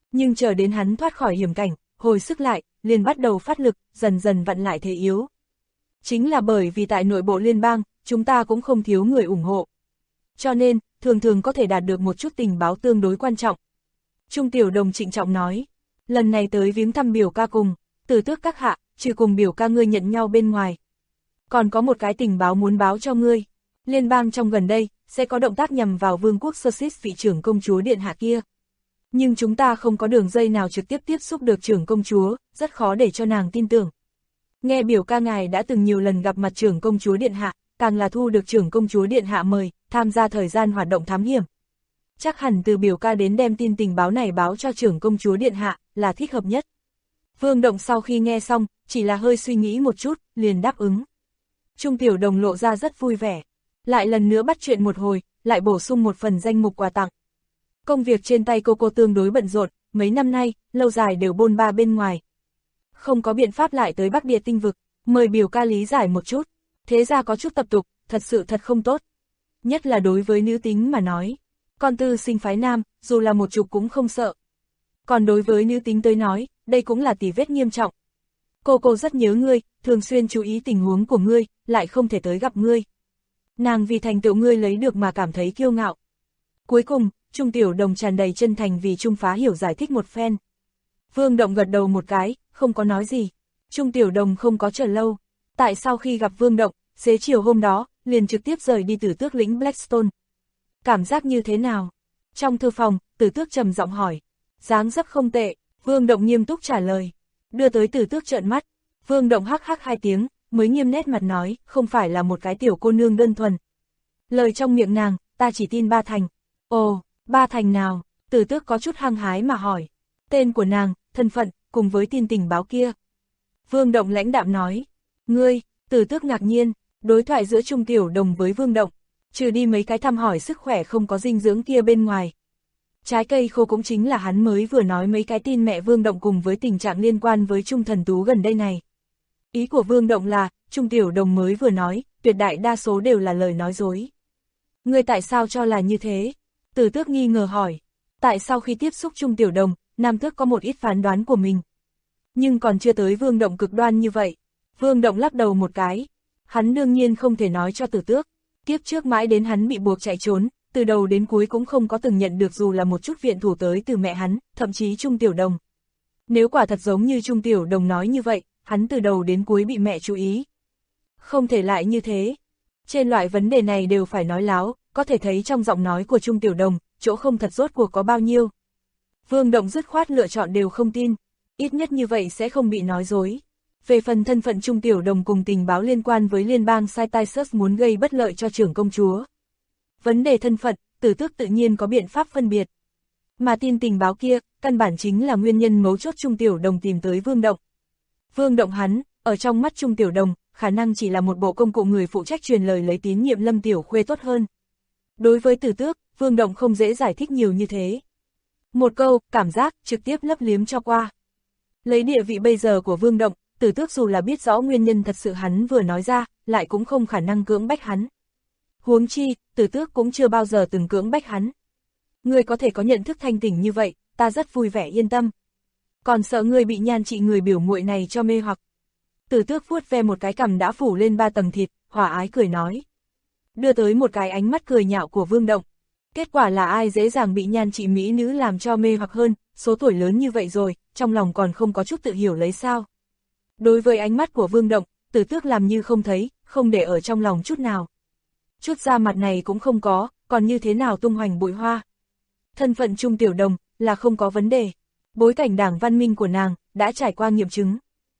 Speaker 2: Nhưng chờ đến hắn thoát khỏi hiểm cảnh, hồi sức lại, liền bắt đầu phát lực, dần dần vặn lại thế yếu. Chính là bởi vì tại nội bộ liên bang, chúng ta cũng không thiếu người ủng hộ. Cho nên, thường thường có thể đạt được một chút tình báo tương đối quan trọng. Trung Tiểu Đồng trịnh trọng nói, lần này tới viếng thăm biểu ca cùng, Tử Tước các hạ, trừ cùng biểu ca ngươi nhận nhau bên ngoài. Còn có một cái tình báo muốn báo cho ngươi. Liên bang trong gần đây, sẽ có động tác nhằm vào vương quốc Sussex vị trưởng công chúa điện hạ kia. Nhưng chúng ta không có đường dây nào trực tiếp tiếp xúc được trưởng công chúa, rất khó để cho nàng tin tưởng. Nghe biểu ca ngài đã từng nhiều lần gặp mặt trưởng công chúa điện hạ, càng là thu được trưởng công chúa điện hạ mời, tham gia thời gian hoạt động thám hiểm. Chắc hẳn từ biểu ca đến đem tin tình báo này báo cho trưởng công chúa điện hạ, là thích hợp nhất. Vương Động sau khi nghe xong, chỉ là hơi suy nghĩ một chút, liền đáp ứng. Trung Tiểu Đồng lộ ra rất vui vẻ. Lại lần nữa bắt chuyện một hồi, lại bổ sung một phần danh mục quà tặng. Công việc trên tay cô tương đối bận rộn, mấy năm nay, lâu dài đều bôn ba bên ngoài. Không có biện pháp lại tới Bắc Địa tinh vực, mời biểu ca lý giải một chút. Thế ra có chút tập tục, thật sự thật không tốt. Nhất là đối với nữ tính mà nói. Con tư sinh phái nam, dù là một chục cũng không sợ. Còn đối với nữ tính tới nói, đây cũng là tỉ vết nghiêm trọng. Cô rất nhớ ngươi, thường xuyên chú ý tình huống của ngươi, lại không thể tới gặp ngươi. Nàng vì thành tựu ngươi lấy được mà cảm thấy kiêu ngạo. Cuối cùng, Trung Tiểu Đồng tràn đầy chân thành vì Trung Phá Hiểu giải thích một phen. Vương Động gật đầu một cái, không có nói gì. Trung Tiểu Đồng không có chờ lâu. Tại sau khi gặp Vương Động, xế chiều hôm đó, liền trực tiếp rời đi Tử Tước lĩnh Blackstone. Cảm giác như thế nào? Trong thư phòng, Tử Tước trầm giọng hỏi. Dáng dấp không tệ, Vương Động nghiêm túc trả lời. Đưa tới Tử Tước trợn mắt. Vương Động hắc hắc hai tiếng, mới nghiêm nét mặt nói, không phải là một cái tiểu cô nương đơn thuần. Lời trong miệng nàng, ta chỉ tin 3 thành. Ồ, 3 thành nào? Tử Tước có chút hăng hái mà hỏi. Tên của nàng, thân phận, cùng với tin tình báo kia. Vương Động lãnh đạm nói. Ngươi, Tử Tước ngạc nhiên, đối thoại giữa Trung Tiểu Đồng với Vương Động, trừ đi mấy cái thăm hỏi sức khỏe không có dinh dưỡng kia bên ngoài. Trái cây khô cũng chính là hắn mới vừa nói mấy cái tin mẹ Vương Động cùng với tình trạng liên quan với Trung Thần Tú gần đây này. Ý của Vương Động là, Trung Tiểu Đồng mới vừa nói, tuyệt đại đa số đều là lời nói dối. Ngươi tại sao cho là như thế? Tử Tước nghi ngờ hỏi. Tại sao khi tiếp xúc Trung Tiểu Đồng, Nam Tước có một ít phán đoán của mình. Nhưng còn chưa tới Vương Động cực đoan như vậy. Vương Động lắc đầu một cái. Hắn đương nhiên không thể nói cho Tử Tước. Kiếp trước mãi đến hắn bị buộc chạy trốn, từ đầu đến cuối cũng không có từng nhận được dù là một chút viện thủ tới từ mẹ hắn, thậm chí Trung Tiểu Đồng. Nếu quả thật giống như Trung Tiểu Đồng nói như vậy, hắn từ đầu đến cuối bị mẹ chú ý. Không thể lại như thế. Trên loại vấn đề này đều phải nói láo, có thể thấy trong giọng nói của Trung Tiểu Đồng, chỗ không thật rốt cuộc có bao nhiêu. Vương Động dứt khoát lựa chọn đều không tin, ít nhất như vậy sẽ không bị nói dối. Về phần thân phận Trung Tiểu Đồng cùng tình báo liên quan với liên bang Saitysus muốn gây bất lợi cho trưởng công chúa. Vấn đề thân phận, Tử Tước tự nhiên có biện pháp phân biệt. Mà tin tình báo kia, căn bản chính là nguyên nhân mấu chốt Trung Tiểu Đồng tìm tới Vương Động. Vương Động hắn, ở trong mắt Trung Tiểu Đồng, khả năng chỉ là một bộ công cụ người phụ trách truyền lời lấy tín nhiệm Lâm Tiểu Khuê tốt hơn. Đối với Tử Tước, Vương Động không dễ giải thích nhiều như thế. Một câu, cảm giác, trực tiếp lấp liếm cho qua. Lấy địa vị bây giờ của Vương Động, Tử Tước dù là biết rõ nguyên nhân thật sự hắn vừa nói ra, lại cũng không khả năng cưỡng bách hắn. Huống chi, Tử Tước cũng chưa bao giờ từng cưỡng bách hắn. Ngươi có thể có nhận thức thanh tỉnh như vậy, ta rất vui vẻ yên tâm. Còn sợ ngươi bị nhan trị người biểu muội này cho mê hoặc. Tử Tước vuốt ve một cái cằm đã phủ lên 3 tầng thịt, hòa ái cười nói. Đưa tới một cái ánh mắt cười nhạo của Vương Động. Kết quả là ai dễ dàng bị nhan trị mỹ nữ làm cho mê hoặc hơn, số tuổi lớn như vậy rồi, trong lòng còn không có chút tự hiểu lấy sao. Đối với ánh mắt của Vương Động, Tử Tước làm như không thấy, không để ở trong lòng chút nào. Chút da mặt này cũng không có, còn như thế nào tung hoành bụi hoa. Thân phận Trung Tiểu Đồng là không có vấn đề. Bối cảnh đảng văn minh của nàng đã trải qua nghiệm chứng.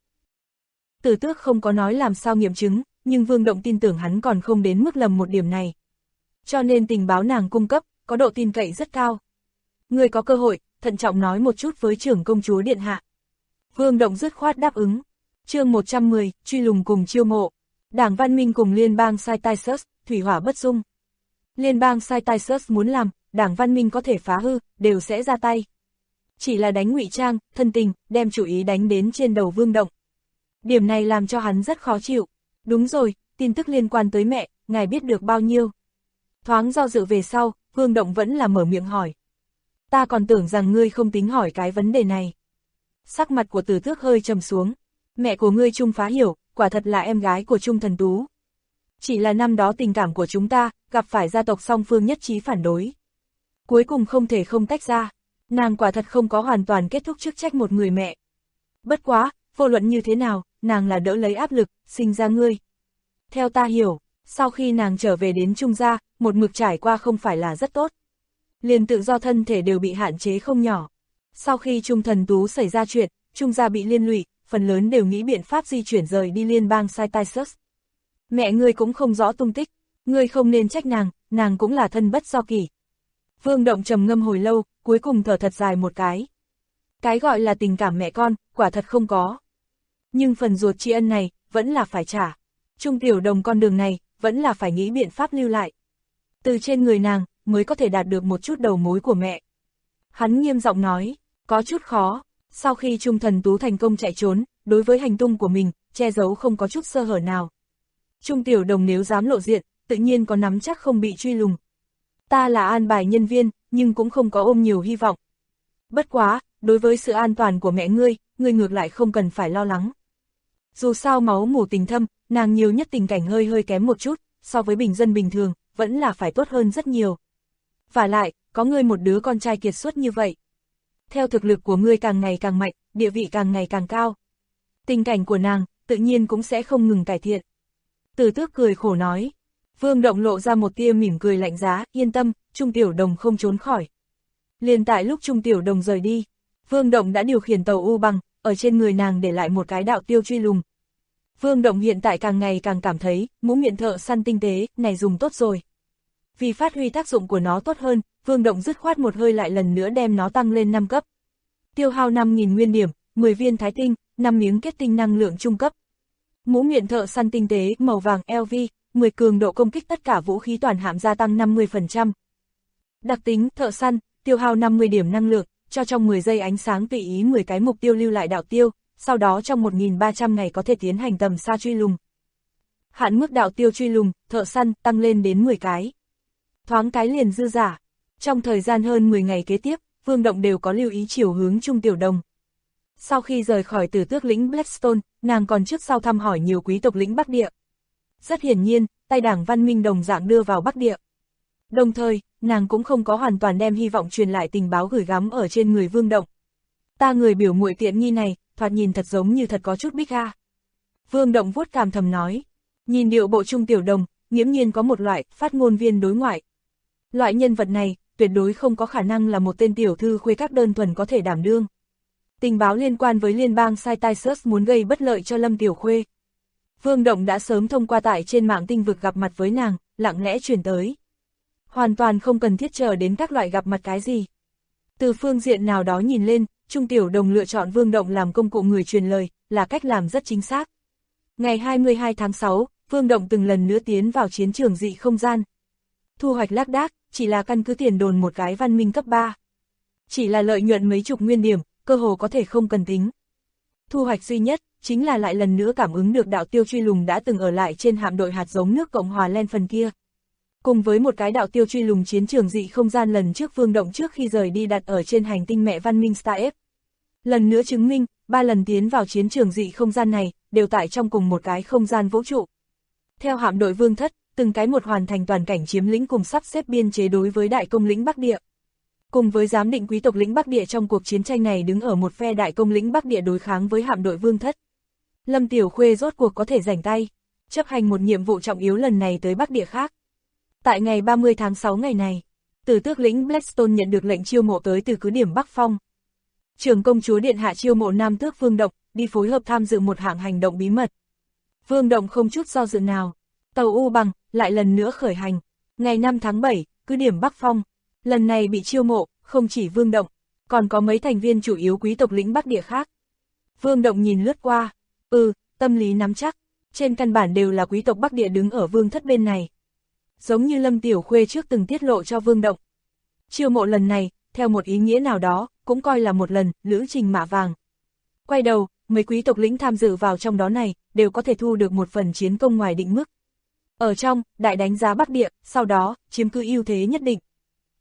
Speaker 2: Tử Tước không có nói làm sao nghiệm chứng, nhưng Vương Động tin tưởng hắn còn không đến mức lầm một điểm này. Cho nên tình báo nàng cung cấp, có độ tin cậy rất cao. Người có cơ hội, thận trọng nói một chút với trưởng công chúa điện hạ. Vương Động dứt khoát đáp ứng. Chương 110, truy lùng cùng chiêu mộ. Đảng văn minh cùng liên bang Saitysus, thủy hỏa bất dung. Liên bang Saitysus muốn làm, đảng văn minh có thể phá hư, đều sẽ ra tay. Chỉ là đánh ngụy trang, thân tình, đem chủ ý đánh đến trên đầu Vương Động. Điểm này làm cho hắn rất khó chịu. Đúng rồi, tin tức liên quan tới mẹ, ngài biết được bao nhiêu? Thoáng do dự về sau, Vương Động vẫn là mở miệng hỏi. Ta còn tưởng rằng ngươi không tính hỏi cái vấn đề này. Sắc mặt của Tử Tước hơi trầm xuống. Mẹ của ngươi Trung Phá Hiểu, quả thật là em gái của Trung Thần Tú. Chỉ là năm đó tình cảm của chúng ta, gặp phải gia tộc song phương nhất trí phản đối. Cuối cùng không thể không tách ra. Nàng quả thật không có hoàn toàn kết thúc chức trách một người mẹ. Bất quá, vô luận như thế nào, nàng là đỡ lấy áp lực, sinh ra ngươi. Theo ta hiểu, sau khi nàng trở về đến Trung gia, một mực trải qua không phải là rất tốt. Liền tự do thân thể đều bị hạn chế không nhỏ. Sau khi Trung Thần Tú xảy ra chuyện, Trung gia bị liên lụy, phần lớn đều nghĩ biện pháp di chuyển rời đi liên bang Saitaisus. Mẹ ngươi cũng không rõ tung tích, ngươi không nên trách nàng cũng là thân bất do kỷ. Vương Động trầm ngâm hồi lâu, cuối cùng thở thật dài một cái. Cái gọi là tình cảm mẹ con, quả thật không có. Nhưng phần ruột tri ân này, vẫn là phải trả. Trung Tiểu Đồng con đường này, vẫn là phải nghĩ biện pháp lưu lại. Từ trên người nàng, mới có thể đạt được một chút đầu mối của mẹ. Hắn nghiêm giọng nói, có chút khó. Sau khi Trung Thần Tú thành công chạy trốn, đối với hành tung của mình, che giấu không có chút sơ hở nào. Trung Tiểu Đồng nếu dám lộ diện, tự nhiên có nắm chắc không bị truy lùng. Ta là an bài nhân viên, nhưng cũng không có ôm nhiều hy vọng. Bất quá, đối với sự an toàn của mẹ ngươi ngược lại không cần phải lo lắng. Dù sao máu mủ tình thâm, nàng nhiều nhất tình cảnh hơi kém một chút, so với bình dân bình thường, vẫn là phải tốt hơn rất nhiều. Vả lại, có ngươi một đứa con trai kiệt xuất như vậy. Theo thực lực của ngươi càng ngày càng mạnh, địa vị càng ngày càng cao. Tình cảnh của nàng, tự nhiên cũng sẽ không ngừng cải thiện. Tử Tước cười khổ nói. Vương Động lộ ra một tia mỉm cười lạnh giá, yên tâm, Trung Tiểu Đồng không trốn khỏi. Liền tại lúc Trung Tiểu Đồng rời đi, Vương Động đã điều khiển tàu U Bằng, ở trên người nàng để lại một cái đạo tiêu truy lùng. Vương Động hiện tại càng ngày càng cảm thấy, mũ miệng thợ săn tinh tế, này dùng tốt rồi. Vì phát huy tác dụng của nó tốt hơn, Vương Động dứt khoát một hơi lại lần nữa đem nó tăng lên 5 cấp. Tiêu hao 5.000 nguyên điểm, 10 viên thái tinh, 5 miếng kết tinh năng lượng trung cấp. Mũ miệng thợ săn tinh tế, màu vàng LV, 10 cường độ công kích tất cả vũ khí toàn hạm gia tăng 50%. Đặc tính, thợ săn, tiêu hao 50 điểm năng lượng, cho trong 10 giây ánh sáng tùy ý 10 cái mục tiêu lưu lại đạo tiêu, sau đó trong 1.300 ngày có thể tiến hành tầm xa truy lùng. Hạn mức đạo tiêu truy lùng, thợ săn, tăng lên đến 10 cái. Thoáng cái liền dư giả. Trong thời gian hơn 10 ngày kế tiếp, Vương Động đều có lưu ý chiều hướng Trung Tiểu Đồng. Sau khi rời khỏi Tử Tước lĩnh Blackstone, nàng còn trước sau thăm hỏi nhiều quý tộc lĩnh Bắc Địa. Rất hiển nhiên, tay đảng Văn Minh đồng dạng đưa vào Bắc Địa. Đồng thời, nàng cũng không có hoàn toàn đem hy vọng truyền lại tình báo gửi gắm ở trên người Vương Động. Ta người biểu muội tiện nghi này, thoạt nhìn thật giống như thật có chút bích ha. Vương Động vuốt cằm thầm nói. Nhìn điệu bộ Trung Tiểu Đồng, nghiễm nhiên có một loại phát ngôn viên đối ngoại. Loại nhân vật này, tuyệt đối không có khả năng là một tên tiểu thư khuê các đơn thuần có thể đảm đương. Tình báo liên quan với liên bang Saitaisus muốn gây bất lợi cho Lâm Tiểu Khuê. Vương Động đã sớm thông qua tại trên mạng tinh vực gặp mặt với nàng, lặng lẽ truyền tới. Hoàn toàn không cần thiết chờ đến các loại gặp mặt cái gì. Từ phương diện nào đó nhìn lên, Trung Tiểu Đồng lựa chọn Vương Động làm công cụ người truyền lời, là cách làm rất chính xác. Ngày 22 tháng 6, Vương Động từng lần nữa tiến vào chiến trường dị không gian. Thu hoạch lác đác, chỉ là căn cứ tiền đồn một cái văn minh cấp 3. Chỉ là lợi nhuận mấy chục nguyên điểm, cơ hồ có thể không cần tính. Thu hoạch duy nhất, chính là lại lần nữa cảm ứng được đạo tiêu truy lùng đã từng ở lại trên hạm đội hạt giống nước Cộng hòa Len phần kia. Cùng với một cái đạo tiêu truy lùng chiến trường dị không gian lần trước Vương Động trước khi rời đi đặt ở trên hành tinh mẹ văn minh Star F. Lần nữa chứng minh, 3 lần tiến vào chiến trường dị không gian này, đều tại trong cùng một cái không gian vũ trụ. Theo hạm đội Vương Thất, từng cái một hoàn thành toàn cảnh chiếm lĩnh cùng sắp xếp biên chế đối với đại công lĩnh Bắc Địa. Cùng với giám định quý tộc lĩnh Bắc Địa trong cuộc chiến tranh này đứng ở một phe đại công lĩnh Bắc Địa đối kháng với hạm đội Vương Thất. Lâm Tiểu Khuê rốt cuộc có thể rảnh tay, chấp hành một nhiệm vụ trọng yếu lần này tới Bắc Địa khác. Tại ngày 30 tháng 6 ngày này, Tử Tước lĩnh Blackstone nhận được lệnh chiêu mộ tới từ cứ điểm Bắc Phong. Trưởng công chúa điện hạ chiêu mộ Nam Tước Vương Động, đi phối hợp tham dự một hạng hành động bí mật. Vương Động không chút do dự nào, tàu U Bằng lại lần nữa khởi hành. Ngày 5 tháng 7, cứ điểm Bắc Phong, lần này bị chiêu mộ, không chỉ Vương Động, còn có mấy thành viên chủ yếu quý tộc lĩnh Bắc Địa khác. Vương Động nhìn lướt qua, tâm lý nắm chắc, trên căn bản đều là quý tộc Bắc Địa đứng ở Vương Thất bên này. Giống như Lâm Tiểu Khuê trước từng tiết lộ cho Vương Động. Chiêu mộ lần này, theo một ý nghĩa nào đó, cũng coi là một lần lữ trình mạ vàng. Quay đầu, mấy quý tộc lĩnh tham dự vào trong đó này, đều có thể thu được một phần chiến công ngoài định mức. Ở trong, đại đánh giá Bắc Địa, sau đó, chiếm cứ ưu thế nhất định.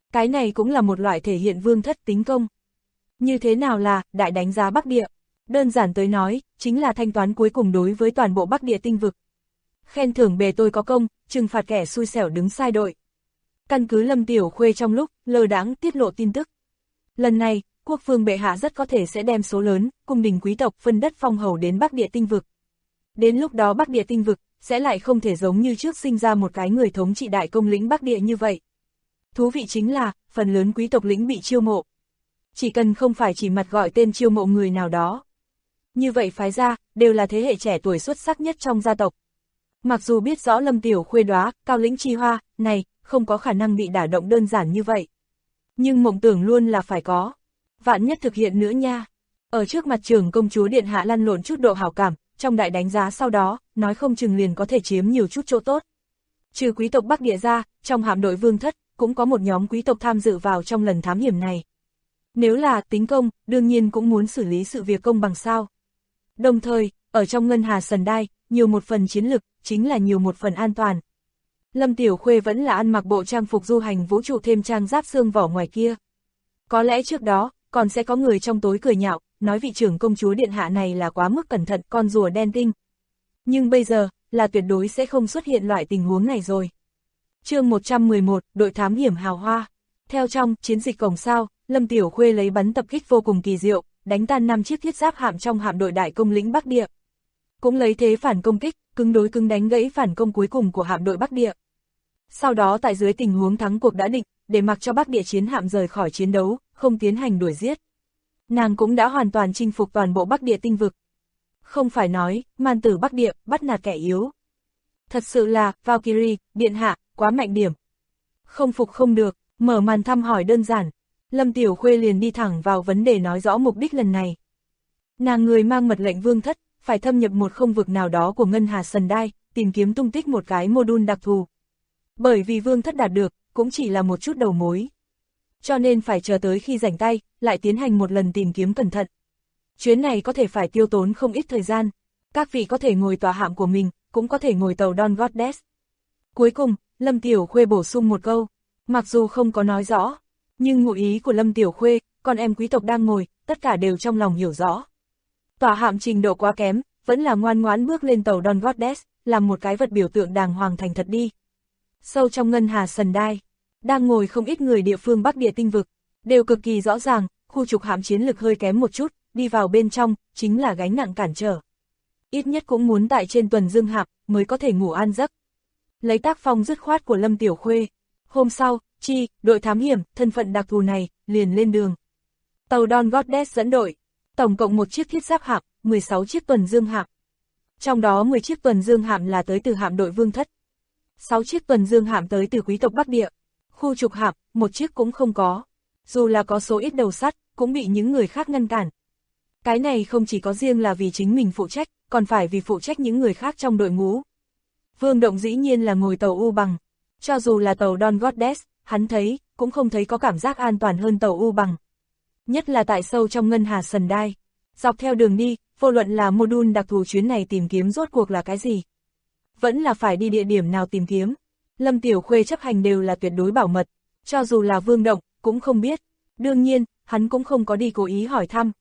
Speaker 2: Cái này cũng là một loại thể hiện vương thất tính công. Như thế nào là đại đánh giá Bắc Địa? Đơn giản tới nói, chính là thanh toán cuối cùng đối với toàn bộ Bắc Địa tinh vực. Khen thưởng bề tôi có công, trừng phạt kẻ xui xẻo đứng sai đội. Căn cứ Lâm Tiểu Khuê trong lúc lơ đãng tiết lộ tin tức. Lần này, quốc vương bệ hạ rất có thể sẽ đem số lớn, cung đình quý tộc phân đất phong hầu đến Bắc Địa tinh vực. Đến lúc đó Bắc Địa tinh vực sẽ lại không thể giống như trước sinh ra một cái người thống trị đại công lĩnh Bắc Địa như vậy. Thú vị chính là, phần lớn quý tộc lĩnh bị chiêu mộ. Chỉ cần không phải chỉ mặt gọi tên chiêu mộ người nào đó. Như vậy phái ra, đều là thế hệ trẻ tuổi xuất sắc nhất trong gia tộc. Mặc dù biết rõ Lâm Tiểu Khuê đóa, cao lĩnh chi hoa, này, không có khả năng bị đả động đơn giản như vậy. Nhưng mộng tưởng luôn là phải có. Vạn nhất thực hiện nữa nha. Ở trước mặt trưởng công chúa điện hạ lăn lộn chút độ hảo cảm, trong đại đánh giá sau đó, nói không chừng liền có thể chiếm nhiều chút chỗ tốt. Trừ quý tộc Bắc Địa ra, trong hạm đội vương thất, cũng có một nhóm quý tộc tham dự vào trong lần thám hiểm này. Nếu là tính công, đương nhiên cũng muốn xử lý sự việc công bằng sao. Đồng thời, ở trong ngân hà sần đai, nhiều một phần chiến lực, chính là nhiều một phần an toàn. Lâm Tiểu Khuê vẫn là ăn mặc bộ trang phục du hành vũ trụ thêm trang giáp xương vỏ ngoài kia. Có lẽ trước đó, còn sẽ có người trong tối cười nhạo, nói vị trưởng công chúa điện hạ này là quá mức cẩn thận con rùa đen tinh. Nhưng bây giờ, là tuyệt đối sẽ không xuất hiện loại tình huống này rồi. Chương 111, đội thám hiểm hào hoa. Theo trong chiến dịch cổng sao, Lâm Tiểu Khuê lấy bắn tập kích vô cùng kỳ diệu, đánh tan 5 chiếc thiết giáp hạm trong hạm đội đại công lĩnh Bắc Địa. Cũng lấy thế phản công kích, cứng đối cứng đánh gãy phản công cuối cùng của hạm đội Bắc Địa. Sau đó tại dưới tình huống thắng cuộc đã định, để mặc cho Bắc Địa chiến hạm rời khỏi chiến đấu, không tiến hành đuổi giết. Nàng cũng đã hoàn toàn chinh phục toàn bộ Bắc Địa tinh vực. Không phải nói, man tử Bắc Địa, bắt nạt kẻ yếu. Thật sự là, Valkyrie, điện hạ, quá mạnh điểm. Không phục không được, mở màn thăm hỏi đơn giản. Lâm Tiểu Khuê liền đi thẳng vào vấn đề nói rõ mục đích lần này. Nàng người mang mật lệnh vương thất, phải thâm nhập một không vực nào đó của ngân hà sần đai, tìm kiếm tung tích một cái mô-đun đặc thù. Bởi vì vương thất đạt được, cũng chỉ là một chút đầu mối. Cho nên phải chờ tới khi rảnh tay, lại tiến hành một lần tìm kiếm cẩn thận. Chuyến này có thể phải tiêu tốn không ít thời gian. Các vị có thể ngồi tòa hạm của mình, cũng có thể ngồi tàu Dawn Goddess. Cuối cùng, Lâm Tiểu Khuê bổ sung một câu, mặc dù không có nói rõ, nhưng ngụ ý của Lâm Tiểu Khuê, con em quý tộc đang ngồi, tất cả đều trong lòng hiểu rõ. Tòa hạm trình độ quá kém, vẫn là ngoan ngoãn bước lên tàu Dawn Goddess, làm một cái vật biểu tượng đàng hoàng thành thật đi. Sâu trong ngân hà sần đai, đang ngồi không ít người địa phương Bắc Địa tinh vực, đều cực kỳ rõ ràng, khu trục hạm chiến lực hơi kém một chút, đi vào bên trong, chính là gánh nặng cản trở. Ít nhất cũng muốn tại trên tuần dương hạm, mới có thể ngủ an giấc. Lấy tác phong dứt khoát của Lâm Tiểu Khuê. Hôm sau, đội thám hiểm, thân phận đặc thù này, liền lên đường. Tàu Dawn Goddess dẫn đội, tổng cộng 1 chiếc thiết giáp hạm, 16 chiếc tuần dương hạm. Trong đó 10 chiếc tuần dương hạm là tới từ hạm đội vương thất. 6 chiếc tuần dương hạm tới từ quý tộc Bắc Địa. Khu trục hạm, 1 chiếc cũng không có. Dù là có số ít đầu sắt, cũng bị những người khác ngăn cản. Cái này không chỉ có riêng là vì chính mình phụ trách, còn phải vì phụ trách những người khác trong đội ngũ. Vương Động dĩ nhiên là ngồi tàu U Bằng. Cho dù là tàu Dawn Goddess, hắn thấy, cũng không thấy có cảm giác an toàn hơn tàu U Bằng. Nhất là tại sâu trong ngân hà sần đai. Dọc theo đường đi, vô luận là mô-đun đặc thù chuyến này tìm kiếm rốt cuộc là cái gì. Vẫn là phải đi địa điểm nào tìm kiếm. Lâm Tiểu Khuê chấp hành đều là tuyệt đối bảo mật. Cho dù là Vương Động, cũng không biết. Đương nhiên, hắn cũng không có đi cố ý hỏi thăm.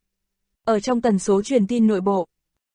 Speaker 2: Ở trong tần số truyền tin nội bộ,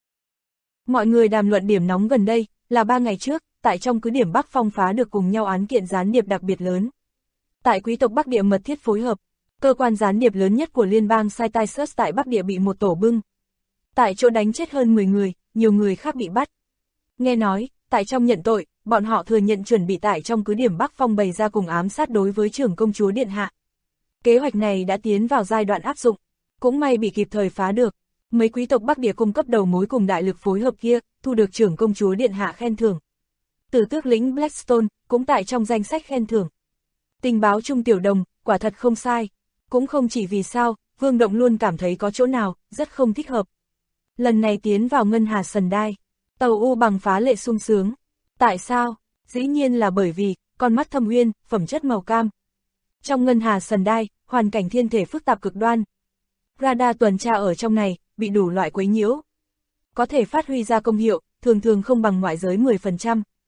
Speaker 2: mọi người đàm luận điểm nóng gần đây, là 3 ngày trước, tại trong cứ điểm Bắc Phong phá được cùng nhau án kiện gián điệp đặc biệt lớn. Tại quý tộc Bắc Địa mật thiết phối hợp, cơ quan gián điệp lớn nhất của liên bang Cytisus tại Bắc Địa bị một tổ bưng. Tại chỗ đánh chết hơn 10 người, nhiều người khác bị bắt. Nghe nói, tại trong nhận tội, bọn họ thừa nhận chuẩn bị tại trong cứ điểm Bắc Phong bày ra cùng ám sát đối với trưởng công chúa điện hạ. Kế hoạch này đã tiến vào giai đoạn áp dụng, cũng may bị kịp thời phá được. Mấy quý tộc Bắc Địa cung cấp đầu mối cùng đại lực phối hợp kia, thu được trưởng công chúa điện hạ khen thưởng. Tử tước lĩnh Blackstone, cũng tại trong danh sách khen thưởng. Tình báo Trung Tiểu Đồng, quả thật không sai. Cũng không chỉ vì sao, Vương Động luôn cảm thấy có chỗ nào, rất không thích hợp. Lần này tiến vào ngân hà sần đai, tàu U Bằng phá lệ sung sướng. Tại sao? Dĩ nhiên là bởi vì, con mắt thâm uyên, phẩm chất màu cam. Trong ngân hà sần đai, hoàn cảnh thiên thể phức tạp cực đoan. Radar tuần tra ở trong này, bị đủ loại quấy nhiễu. Có thể phát huy ra công hiệu, thường thường không bằng ngoại giới 10%.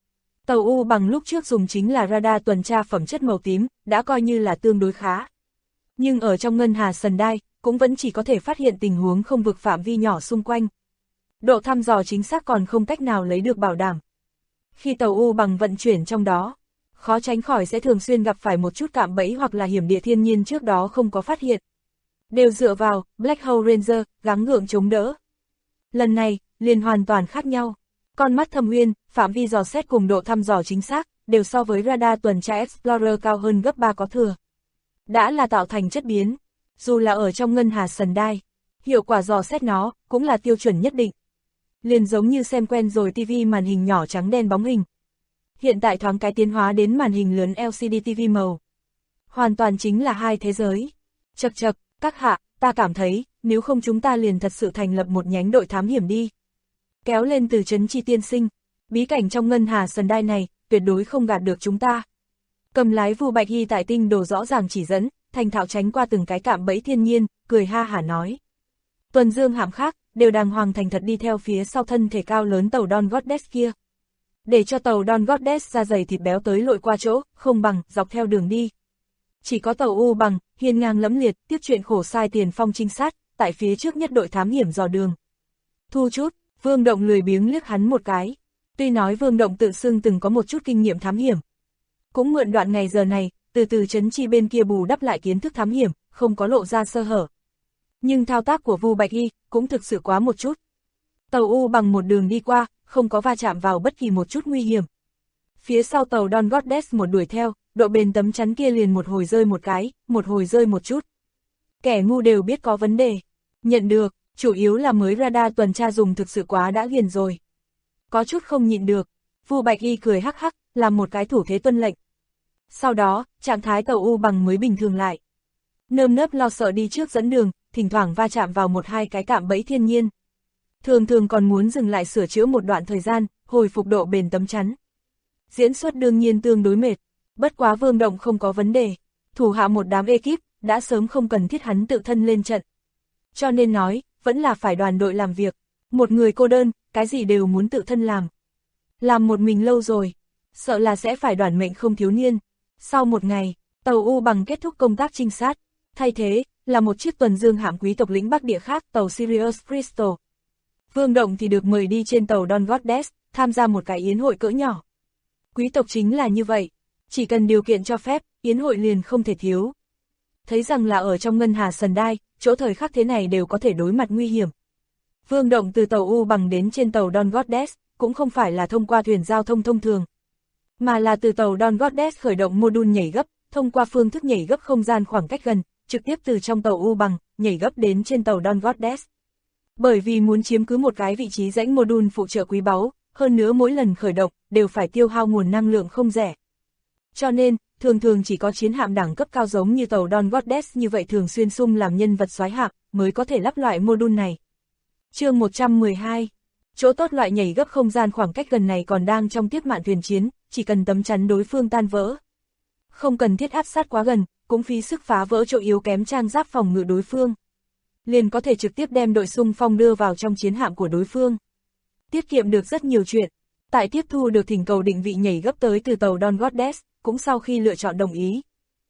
Speaker 2: Tàu U bằng lúc trước dùng chính là radar tuần tra phẩm chất màu tím, đã coi như là tương đối khá. Nhưng ở trong ngân hà sần đai, cũng vẫn chỉ có thể phát hiện tình huống không vực phạm vi nhỏ xung quanh. Độ thăm dò chính xác còn không cách nào lấy được bảo đảm. Khi tàu U bằng vận chuyển trong đó, khó tránh khỏi sẽ thường xuyên gặp phải một chút cạm bẫy hoặc là hiểm địa thiên nhiên trước đó không có phát hiện. Đều dựa vào Black Hole Ranger, gắng gượng chống đỡ. Lần này, liền hoàn toàn khác nhau. Con mắt thâm uyên, phạm vi dò xét cùng độ thăm dò chính xác, đều so với radar tuần tra Explorer cao hơn gấp 3 có thừa. Đã là tạo thành chất biến, dù là ở trong ngân hà sần đai, hiệu quả dò xét nó cũng là tiêu chuẩn nhất định. Liền giống như xem quen rồi TV màn hình nhỏ trắng đen bóng hình. Hiện tại thoáng cái tiến hóa đến màn hình lớn LCD TV màu. Hoàn toàn chính là hai thế giới. Chậc chậc, các hạ, ta cảm thấy, nếu không chúng ta liền thật sự thành lập một nhánh đội thám hiểm đi. Kéo lên từ Trấn Chi tiên sinh, bí cảnh trong ngân hà sần đai này, tuyệt đối không gạt được chúng ta. Cầm lái Vu Bạch Hy tại tinh đồ rõ ràng chỉ dẫn, thành thạo tránh qua từng cái cạm bẫy thiên nhiên, cười ha hả nói. Tuần dương hạm khác, đều đàng hoàng thành thật đi theo phía sau thân thể cao lớn tàu Dawn Goddess kia. Để cho tàu Dawn Goddess ra dày thịt béo tới lội qua chỗ, không bằng, dọc theo đường đi. Chỉ có tàu U bằng, hiên ngang lẫm liệt, tiếp chuyện khổ sai tiền phong trinh sát, tại phía trước nhất đội thám hiểm dò đường. Thu chút, Vương Động lười biếng liếc hắn một cái. Tuy nói Vương Động tự xưng từng có một chút kinh nghiệm thám hiểm. Cũng mượn đoạn ngày giờ này, từ từ Trấn Chi bên kia bù đắp lại kiến thức thám hiểm, không có lộ ra sơ hở. Nhưng thao tác của Vu Bạch Hy cũng thực sự quá một chút. Tàu U bằng một đường đi qua, không có va chạm vào bất kỳ một chút nguy hiểm. Phía sau tàu Dawn Goddess một đuổi theo, độ bền tấm chắn kia liền một hồi rơi một cái, một hồi rơi một chút. Kẻ ngu đều biết có vấn đề. Nhận được, chủ yếu là mới radar tuần tra dùng thực sự quá đã ghiền rồi. Có chút không nhịn được, Vu Bạch Y cười hắc hắc, làm một cái thủ thế tuân lệnh. Sau đó, trạng thái tàu U bằng mới bình thường lại. Nơm nớp lo sợ đi trước dẫn đường, thỉnh thoảng va chạm vào một hai cái cạm bẫy thiên nhiên. Thường thường còn muốn dừng lại sửa chữa một đoạn thời gian, hồi phục độ bền tấm chắn. Diễn xuất đương nhiên tương đối mệt, bất quá Vương Động không có vấn đề. Thủ hạ một đám ekip, đã sớm không cần thiết hắn tự thân lên trận. Cho nên nói, vẫn là phải đoàn đội làm việc. Một người cô đơn, cái gì đều muốn tự thân làm. Làm một mình lâu rồi, sợ là sẽ phải đoàn mệnh không thiếu niên. Sau một ngày, tàu U bằng kết thúc công tác trinh sát. Thay thế, là một chiếc tuần dương hạm quý tộc lĩnh Bắc Địa khác, tàu Sirius Crystal. Vương Động thì được mời đi trên tàu Dawn Goddess, tham gia một cái yến hội cỡ nhỏ. Quý tộc chính là như vậy, chỉ cần điều kiện cho phép, yến hội liền không thể thiếu. Thấy rằng là ở trong ngân hà sần đai, chỗ thời khắc thế này đều có thể đối mặt nguy hiểm. Vương Động từ tàu U bằng đến trên tàu Dawn Goddess, cũng không phải là thông qua thuyền giao thông thông thường, mà là từ tàu Dawn Goddess khởi động module nhảy gấp, thông qua phương thức nhảy gấp không gian khoảng cách gần, trực tiếp từ trong tàu U bằng, nhảy gấp đến trên tàu Dawn Goddess. Bởi vì muốn chiếm cứ một cái vị trí rãnh module phụ trợ quý báu, hơn nữa mỗi lần khởi động, đều phải tiêu hao nguồn năng lượng không rẻ. Cho nên, thường thường chỉ có chiến hạm đẳng cấp cao giống như tàu Dawn Goddess như vậy thường xuyên sung làm nhân vật soái hạm, mới có thể lắp loại module này. Chương 112. Chỗ tốt loại nhảy gấp không gian khoảng cách gần này còn đang trong tiếp mạn thuyền chiến, chỉ cần tấm chắn đối phương tan vỡ. Không cần thiết áp sát quá gần, cũng phí sức phá vỡ chỗ yếu kém trang giáp phòng ngự đối phương. Liền có thể trực tiếp đem đội xung phong đưa vào trong chiến hạm của đối phương. Tiết kiệm được rất nhiều chuyện. Tại tiếp thu được thỉnh cầu định vị nhảy gấp tới từ tàu Dawn Goddess, cũng sau khi lựa chọn đồng ý.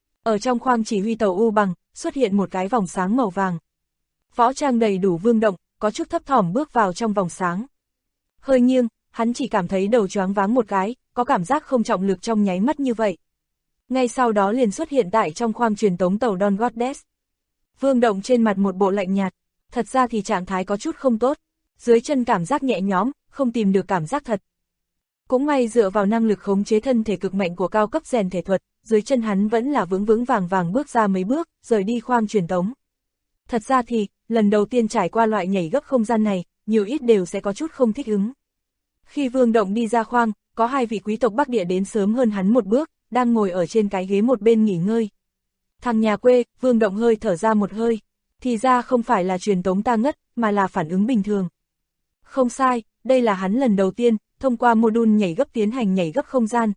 Speaker 2: Ở trong khoang chỉ huy tàu U bằng, xuất hiện một cái vòng sáng màu vàng. Võ trang đầy đủ Vương Động, có chút thấp thỏm bước vào trong vòng sáng. Hơi nghiêng, hắn chỉ cảm thấy đầu choáng váng một cái, có cảm giác không trọng lực trong nháy mắt như vậy. Ngay sau đó liền xuất hiện tại trong khoang truyền tống tàu Dawn Goddess. Vương Động trên mặt một bộ lạnh nhạt, thật ra thì trạng thái có chút không tốt, dưới chân cảm giác nhẹ nhõm, không tìm được cảm giác thật. Cũng may dựa vào năng lực khống chế thân thể cực mạnh của cao cấp rèn thể thuật, dưới chân hắn vẫn là vững vững vàng vàng bước ra mấy bước, rời đi khoang truyền tống. Thật ra thì, lần đầu tiên trải qua loại nhảy gấp không gian này, nhiều ít đều sẽ có chút không thích ứng. Khi Vương Động đi ra khoang, có hai vị quý tộc Bắc Địa đến sớm hơn hắn một bước, đang ngồi ở trên cái ghế một bên nghỉ ngơi. Thằng nhà quê, Vương Động hơi thở ra một hơi, thì ra không phải là truyền tống ta ngất, mà là phản ứng bình thường. Không sai, đây là hắn lần đầu tiên, thông qua module nhảy gấp tiến hành nhảy gấp không gian.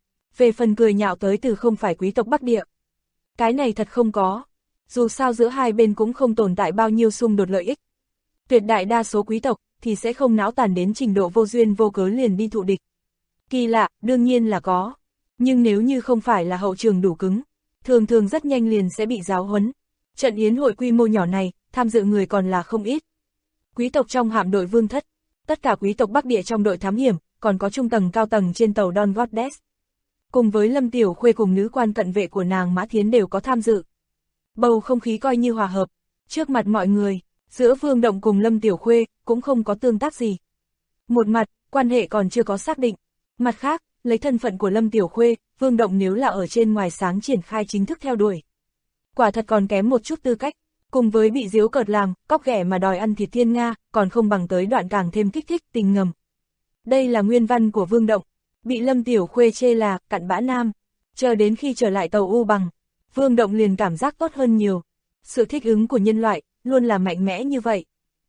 Speaker 2: Về phần cười nhạo tới từ không phải quý tộc Bắc Địa. Cái này thật không có, dù sao giữa hai bên cũng không tồn tại bao nhiêu xung đột lợi ích. Tuyệt đại đa số quý tộc, thì sẽ không não tàn đến trình độ vô duyên vô cớ liền đi thụ địch. Kỳ lạ, đương nhiên là có. Nhưng nếu như không phải là hậu trường đủ cứng, thường thường rất nhanh liền sẽ bị giáo huấn. Trận yến hội quy mô nhỏ này, tham dự người còn là không ít. Quý tộc trong hạm đội Vương Thất, tất cả quý tộc Bắc Địa trong đội thám hiểm, còn có trung tầng cao tầng trên tàu Dawn Goddess. Cùng với Lâm Tiểu Khuê cùng nữ quan cận vệ của nàng Mã Thiến đều có tham dự. Bầu không khí coi như hòa hợp, trước mặt mọi người, giữa Vương Động cùng Lâm Tiểu Khuê cũng không có tương tác gì. Một mặt, quan hệ còn chưa có xác định. Mặt khác, lấy thân phận của Lâm Tiểu Khuê, Vương Động nếu là ở trên ngoài sáng triển khai chính thức theo đuổi. Quả thật còn kém một chút tư cách, cùng với bị giễu cợt làm, cóc ghẻ mà đòi ăn thịt thiên Nga, còn không bằng tới đoạn càng thêm kích thích tình ngầm. Đây là nguyên văn của Vương Động, bị Lâm Tiểu Khuê chê là cặn bã nam. Chờ đến khi trở lại tàu U Bằng, Vương Động liền cảm giác tốt hơn nhiều. Sự thích ứng của nhân loại, luôn là mạnh mẽ như vậy.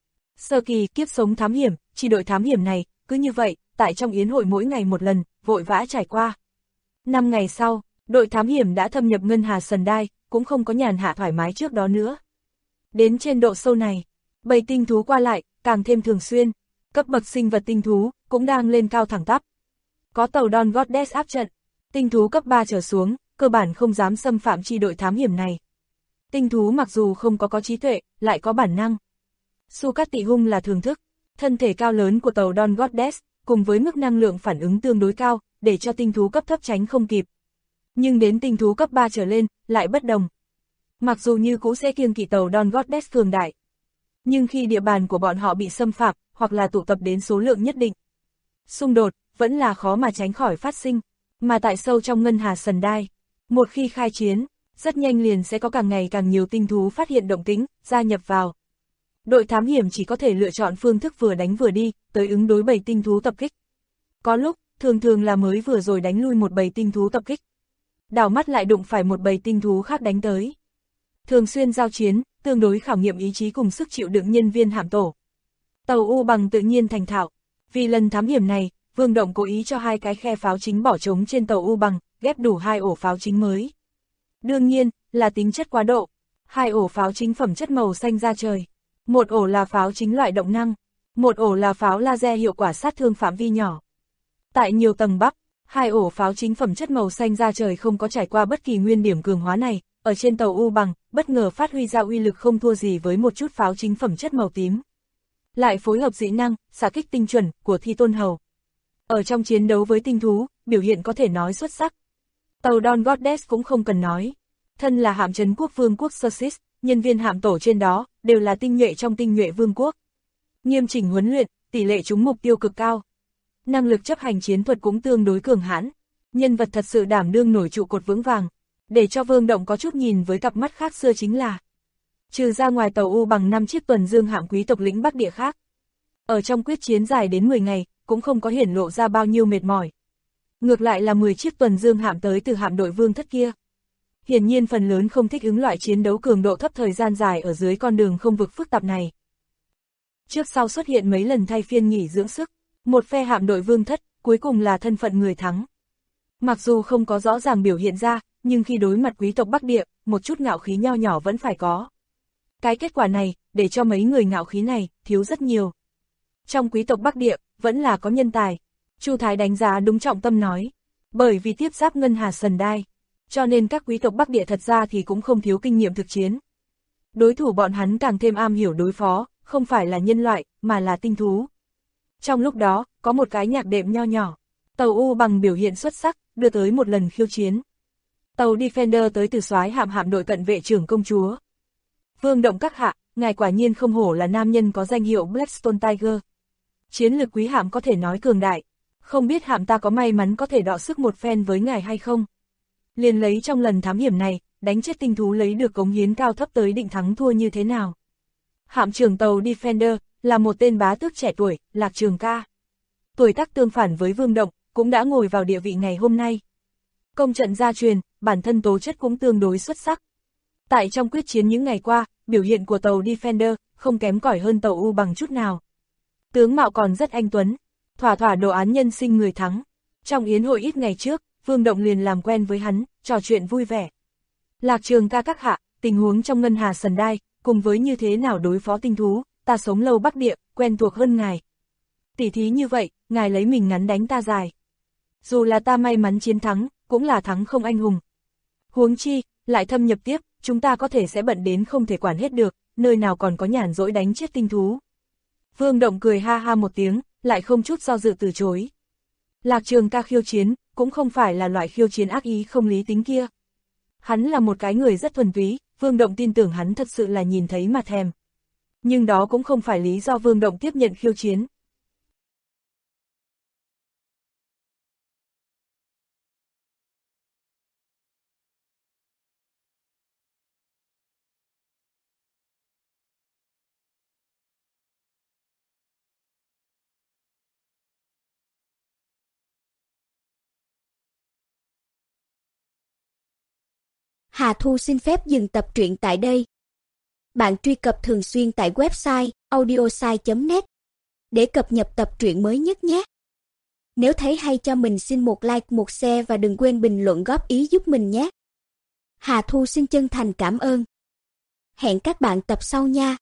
Speaker 2: Sơ kỳ kiếp sống thám hiểm, chi đội thám hiểm này, cứ như vậy, tại trong yến hội mỗi ngày một lần, vội vã trải qua. 5 ngày sau, đội thám hiểm đã thâm nhập Ngân Hà Sần Đai, cũng không có nhàn hạ thoải mái trước đó nữa. Đến trên độ sâu này, bầy tinh thú qua lại, càng thêm thường xuyên, cấp bậc sinh vật tinh thú, cũng đang lên cao thẳng tắp. Có tàu Dawn Goddess áp trận, tinh thú cấp 3 trở xuống, cơ bản không dám xâm phạm chi đội thám hiểm này. Tinh thú mặc dù không có trí tuệ, lại có bản năng. Su Cát Tị Hung là thường thức, thân thể cao lớn của tàu Dawn Goddess, cùng với mức năng lượng phản ứng tương đối cao, để cho tinh thú cấp thấp tránh không kịp. Nhưng đến tinh thú cấp 3 trở lên, lại bất đồng. Mặc dù như cũ sẽ kiêng kỵ tàu Dawn Goddess cường đại, nhưng khi địa bàn của bọn họ bị xâm phạm, hoặc là tụ tập đến số lượng nhất định, xung đột, vẫn là khó mà tránh khỏi phát sinh. Mà tại sâu trong Ngân Hà Sần Đai, một khi khai chiến, rất nhanh liền sẽ có càng ngày càng nhiều tinh thú phát hiện động tĩnh, gia nhập vào. Đội thám hiểm chỉ có thể lựa chọn phương thức vừa đánh vừa đi, tới ứng đối bầy tinh thú tập kích. Có lúc, thường là mới vừa rồi đánh lui một bầy tinh thú tập kích, đảo mắt lại đụng phải một bầy tinh thú khác đánh tới. Thường xuyên giao chiến, tương đối khảo nghiệm ý chí cùng sức chịu đựng nhân viên hạm tổ. Tàu U Bằng tự nhiên thành thạo. Vì lần thám hiểm này, Vương Động cố ý cho 2 cái khe pháo chính bỏ trống trên tàu U Bằng, ghép đủ 2 ổ pháo chính mới. Đương nhiên, là tính chất quá độ. 2 ổ pháo chính phẩm chất màu xanh da trời. Một ổ là pháo chính loại động năng. Một ổ là pháo laser hiệu quả sát thương phạm vi nhỏ. Tại nhiều tầng bắp, 2 ổ pháo chính phẩm chất màu xanh da trời không có trải qua bất kỳ nguyên điểm cường hóa này, ở trên tàu U Bằng, bất ngờ phát huy ra uy lực không thua gì với một chút pháo chính phẩm chất màu tím. Lại phối hợp dị năng, xạ kích tinh chuẩn của Thi Tôn Hầu. Ở trong chiến đấu với tinh thú, biểu hiện có thể nói xuất sắc. Tàu Dawn Goddess cũng không cần nói. Thân là hạm trấn quốc vương quốc Sussex, nhân viên hạm tổ trên đó, đều là tinh nhuệ trong tinh nhuệ vương quốc. Nghiêm chỉnh huấn luyện, tỷ lệ trúng mục tiêu cực cao. Năng lực chấp hành chiến thuật cũng tương đối cường hãn. Nhân vật thật sự đảm đương nổi trụ cột vững vàng. Để cho Vương Động có chút nhìn với cặp mắt khác xưa chính là, trừ ra ngoài tàu U Bằng 5 chiếc tuần dương hạm quý tộc lĩnh Bắc Địa khác, ở trong quyết chiến dài đến 10 ngày, cũng không có hiển lộ ra bao nhiêu mệt mỏi. Ngược lại là 10 chiếc tuần dương hạm tới từ hạm đội Vương Thất kia. Hiển nhiên phần lớn không thích ứng loại chiến đấu cường độ thấp thời gian dài ở dưới con đường không vực phức tạp này. Trước sau xuất hiện mấy lần thay phiên nghỉ dưỡng sức, một phe hạm đội Vương Thất, cuối cùng là thân phận người thắng. Mặc dù không có rõ ràng biểu hiện ra, nhưng khi đối mặt quý tộc Bắc Địa, một chút ngạo khí nho nhỏ vẫn phải có. Cái kết quả này, để cho mấy người ngạo khí này, thiếu rất nhiều. Trong quý tộc Bắc Địa, vẫn là có nhân tài. Chu Thái đánh giá đúng trọng tâm nói. Bởi vì tiếp giáp Ngân Hà Sần Đai, cho nên các quý tộc Bắc Địa thật ra thì cũng không thiếu kinh nghiệm thực chiến. Đối thủ bọn hắn càng thêm am hiểu đối phó, không phải là nhân loại, mà là tinh thú. Trong lúc đó, có một cái nhạc đệm nho nhỏ. Tàu U Bằng biểu hiện xuất sắc, đưa tới một lần khiêu chiến. Tàu Defender tới từ soái hạm đội cận vệ trưởng công chúa. Vương Động các hạ, ngài quả nhiên không hổ là nam nhân có danh hiệu Blackstone Tiger. Chiến lực quý hạm có thể nói cường đại, không biết hạm ta có may mắn có thể đọ sức một phen với ngài hay không. Liền lấy trong lần thám hiểm này, đánh chết tinh thú lấy được cống hiến cao thấp tới định thắng thua như thế nào. Hạm trưởng tàu Defender, là một tên bá tước trẻ tuổi, Lạc Trường Ca. Tuổi tác tương phản với Vương Động, cũng đã ngồi vào địa vị ngày hôm nay. Công trận gia truyền, bản thân tố chất cũng tương đối xuất sắc. Tại trong quyết chiến những ngày qua, biểu hiện của tàu Defender không kém cỏi hơn tàu U Bằng chút nào. Tướng mạo còn rất anh tuấn, thỏa thỏa đồ án nhân sinh người thắng. Trong yến hội ít ngày trước, Vương Động liền làm quen với hắn, trò chuyện vui vẻ. Lạc Trường Ca các hạ, tình huống trong Ngân Hà Sần Đai, cùng với như thế nào đối phó tinh thú, ta sống lâu Bắc Địa, quen thuộc hơn ngài. Tỉ thí như vậy, ngài lấy mình ngắn đánh ta dài. Dù là ta may mắn chiến thắng, cũng là thắng không anh hùng. Huống chi, lại thâm nhập tiếp, chúng ta có thể sẽ bận đến không thể quản hết được, nơi nào còn có nhàn rỗi đánh chết tinh thú. Vương Động cười ha ha một tiếng, lại không chút do dự từ chối. Lạc Trường Ca khiêu chiến, cũng không phải là loại khiêu chiến ác ý không lý tính kia. Hắn là một cái người rất thuần túy, Vương Động tin tưởng hắn thật sự là nhìn thấy mà thèm. Nhưng đó cũng không phải lý do Vương Động tiếp nhận khiêu chiến.
Speaker 3: Hà Thu xin phép dừng tập truyện tại đây. Bạn truy cập thường xuyên tại website audiosai.net để cập nhật tập truyện mới nhất nhé. Nếu thấy hay cho mình xin một like, một share và đừng quên bình luận góp ý giúp mình nhé. Hà Thu xin chân thành cảm ơn. Hẹn các bạn tập sau nha.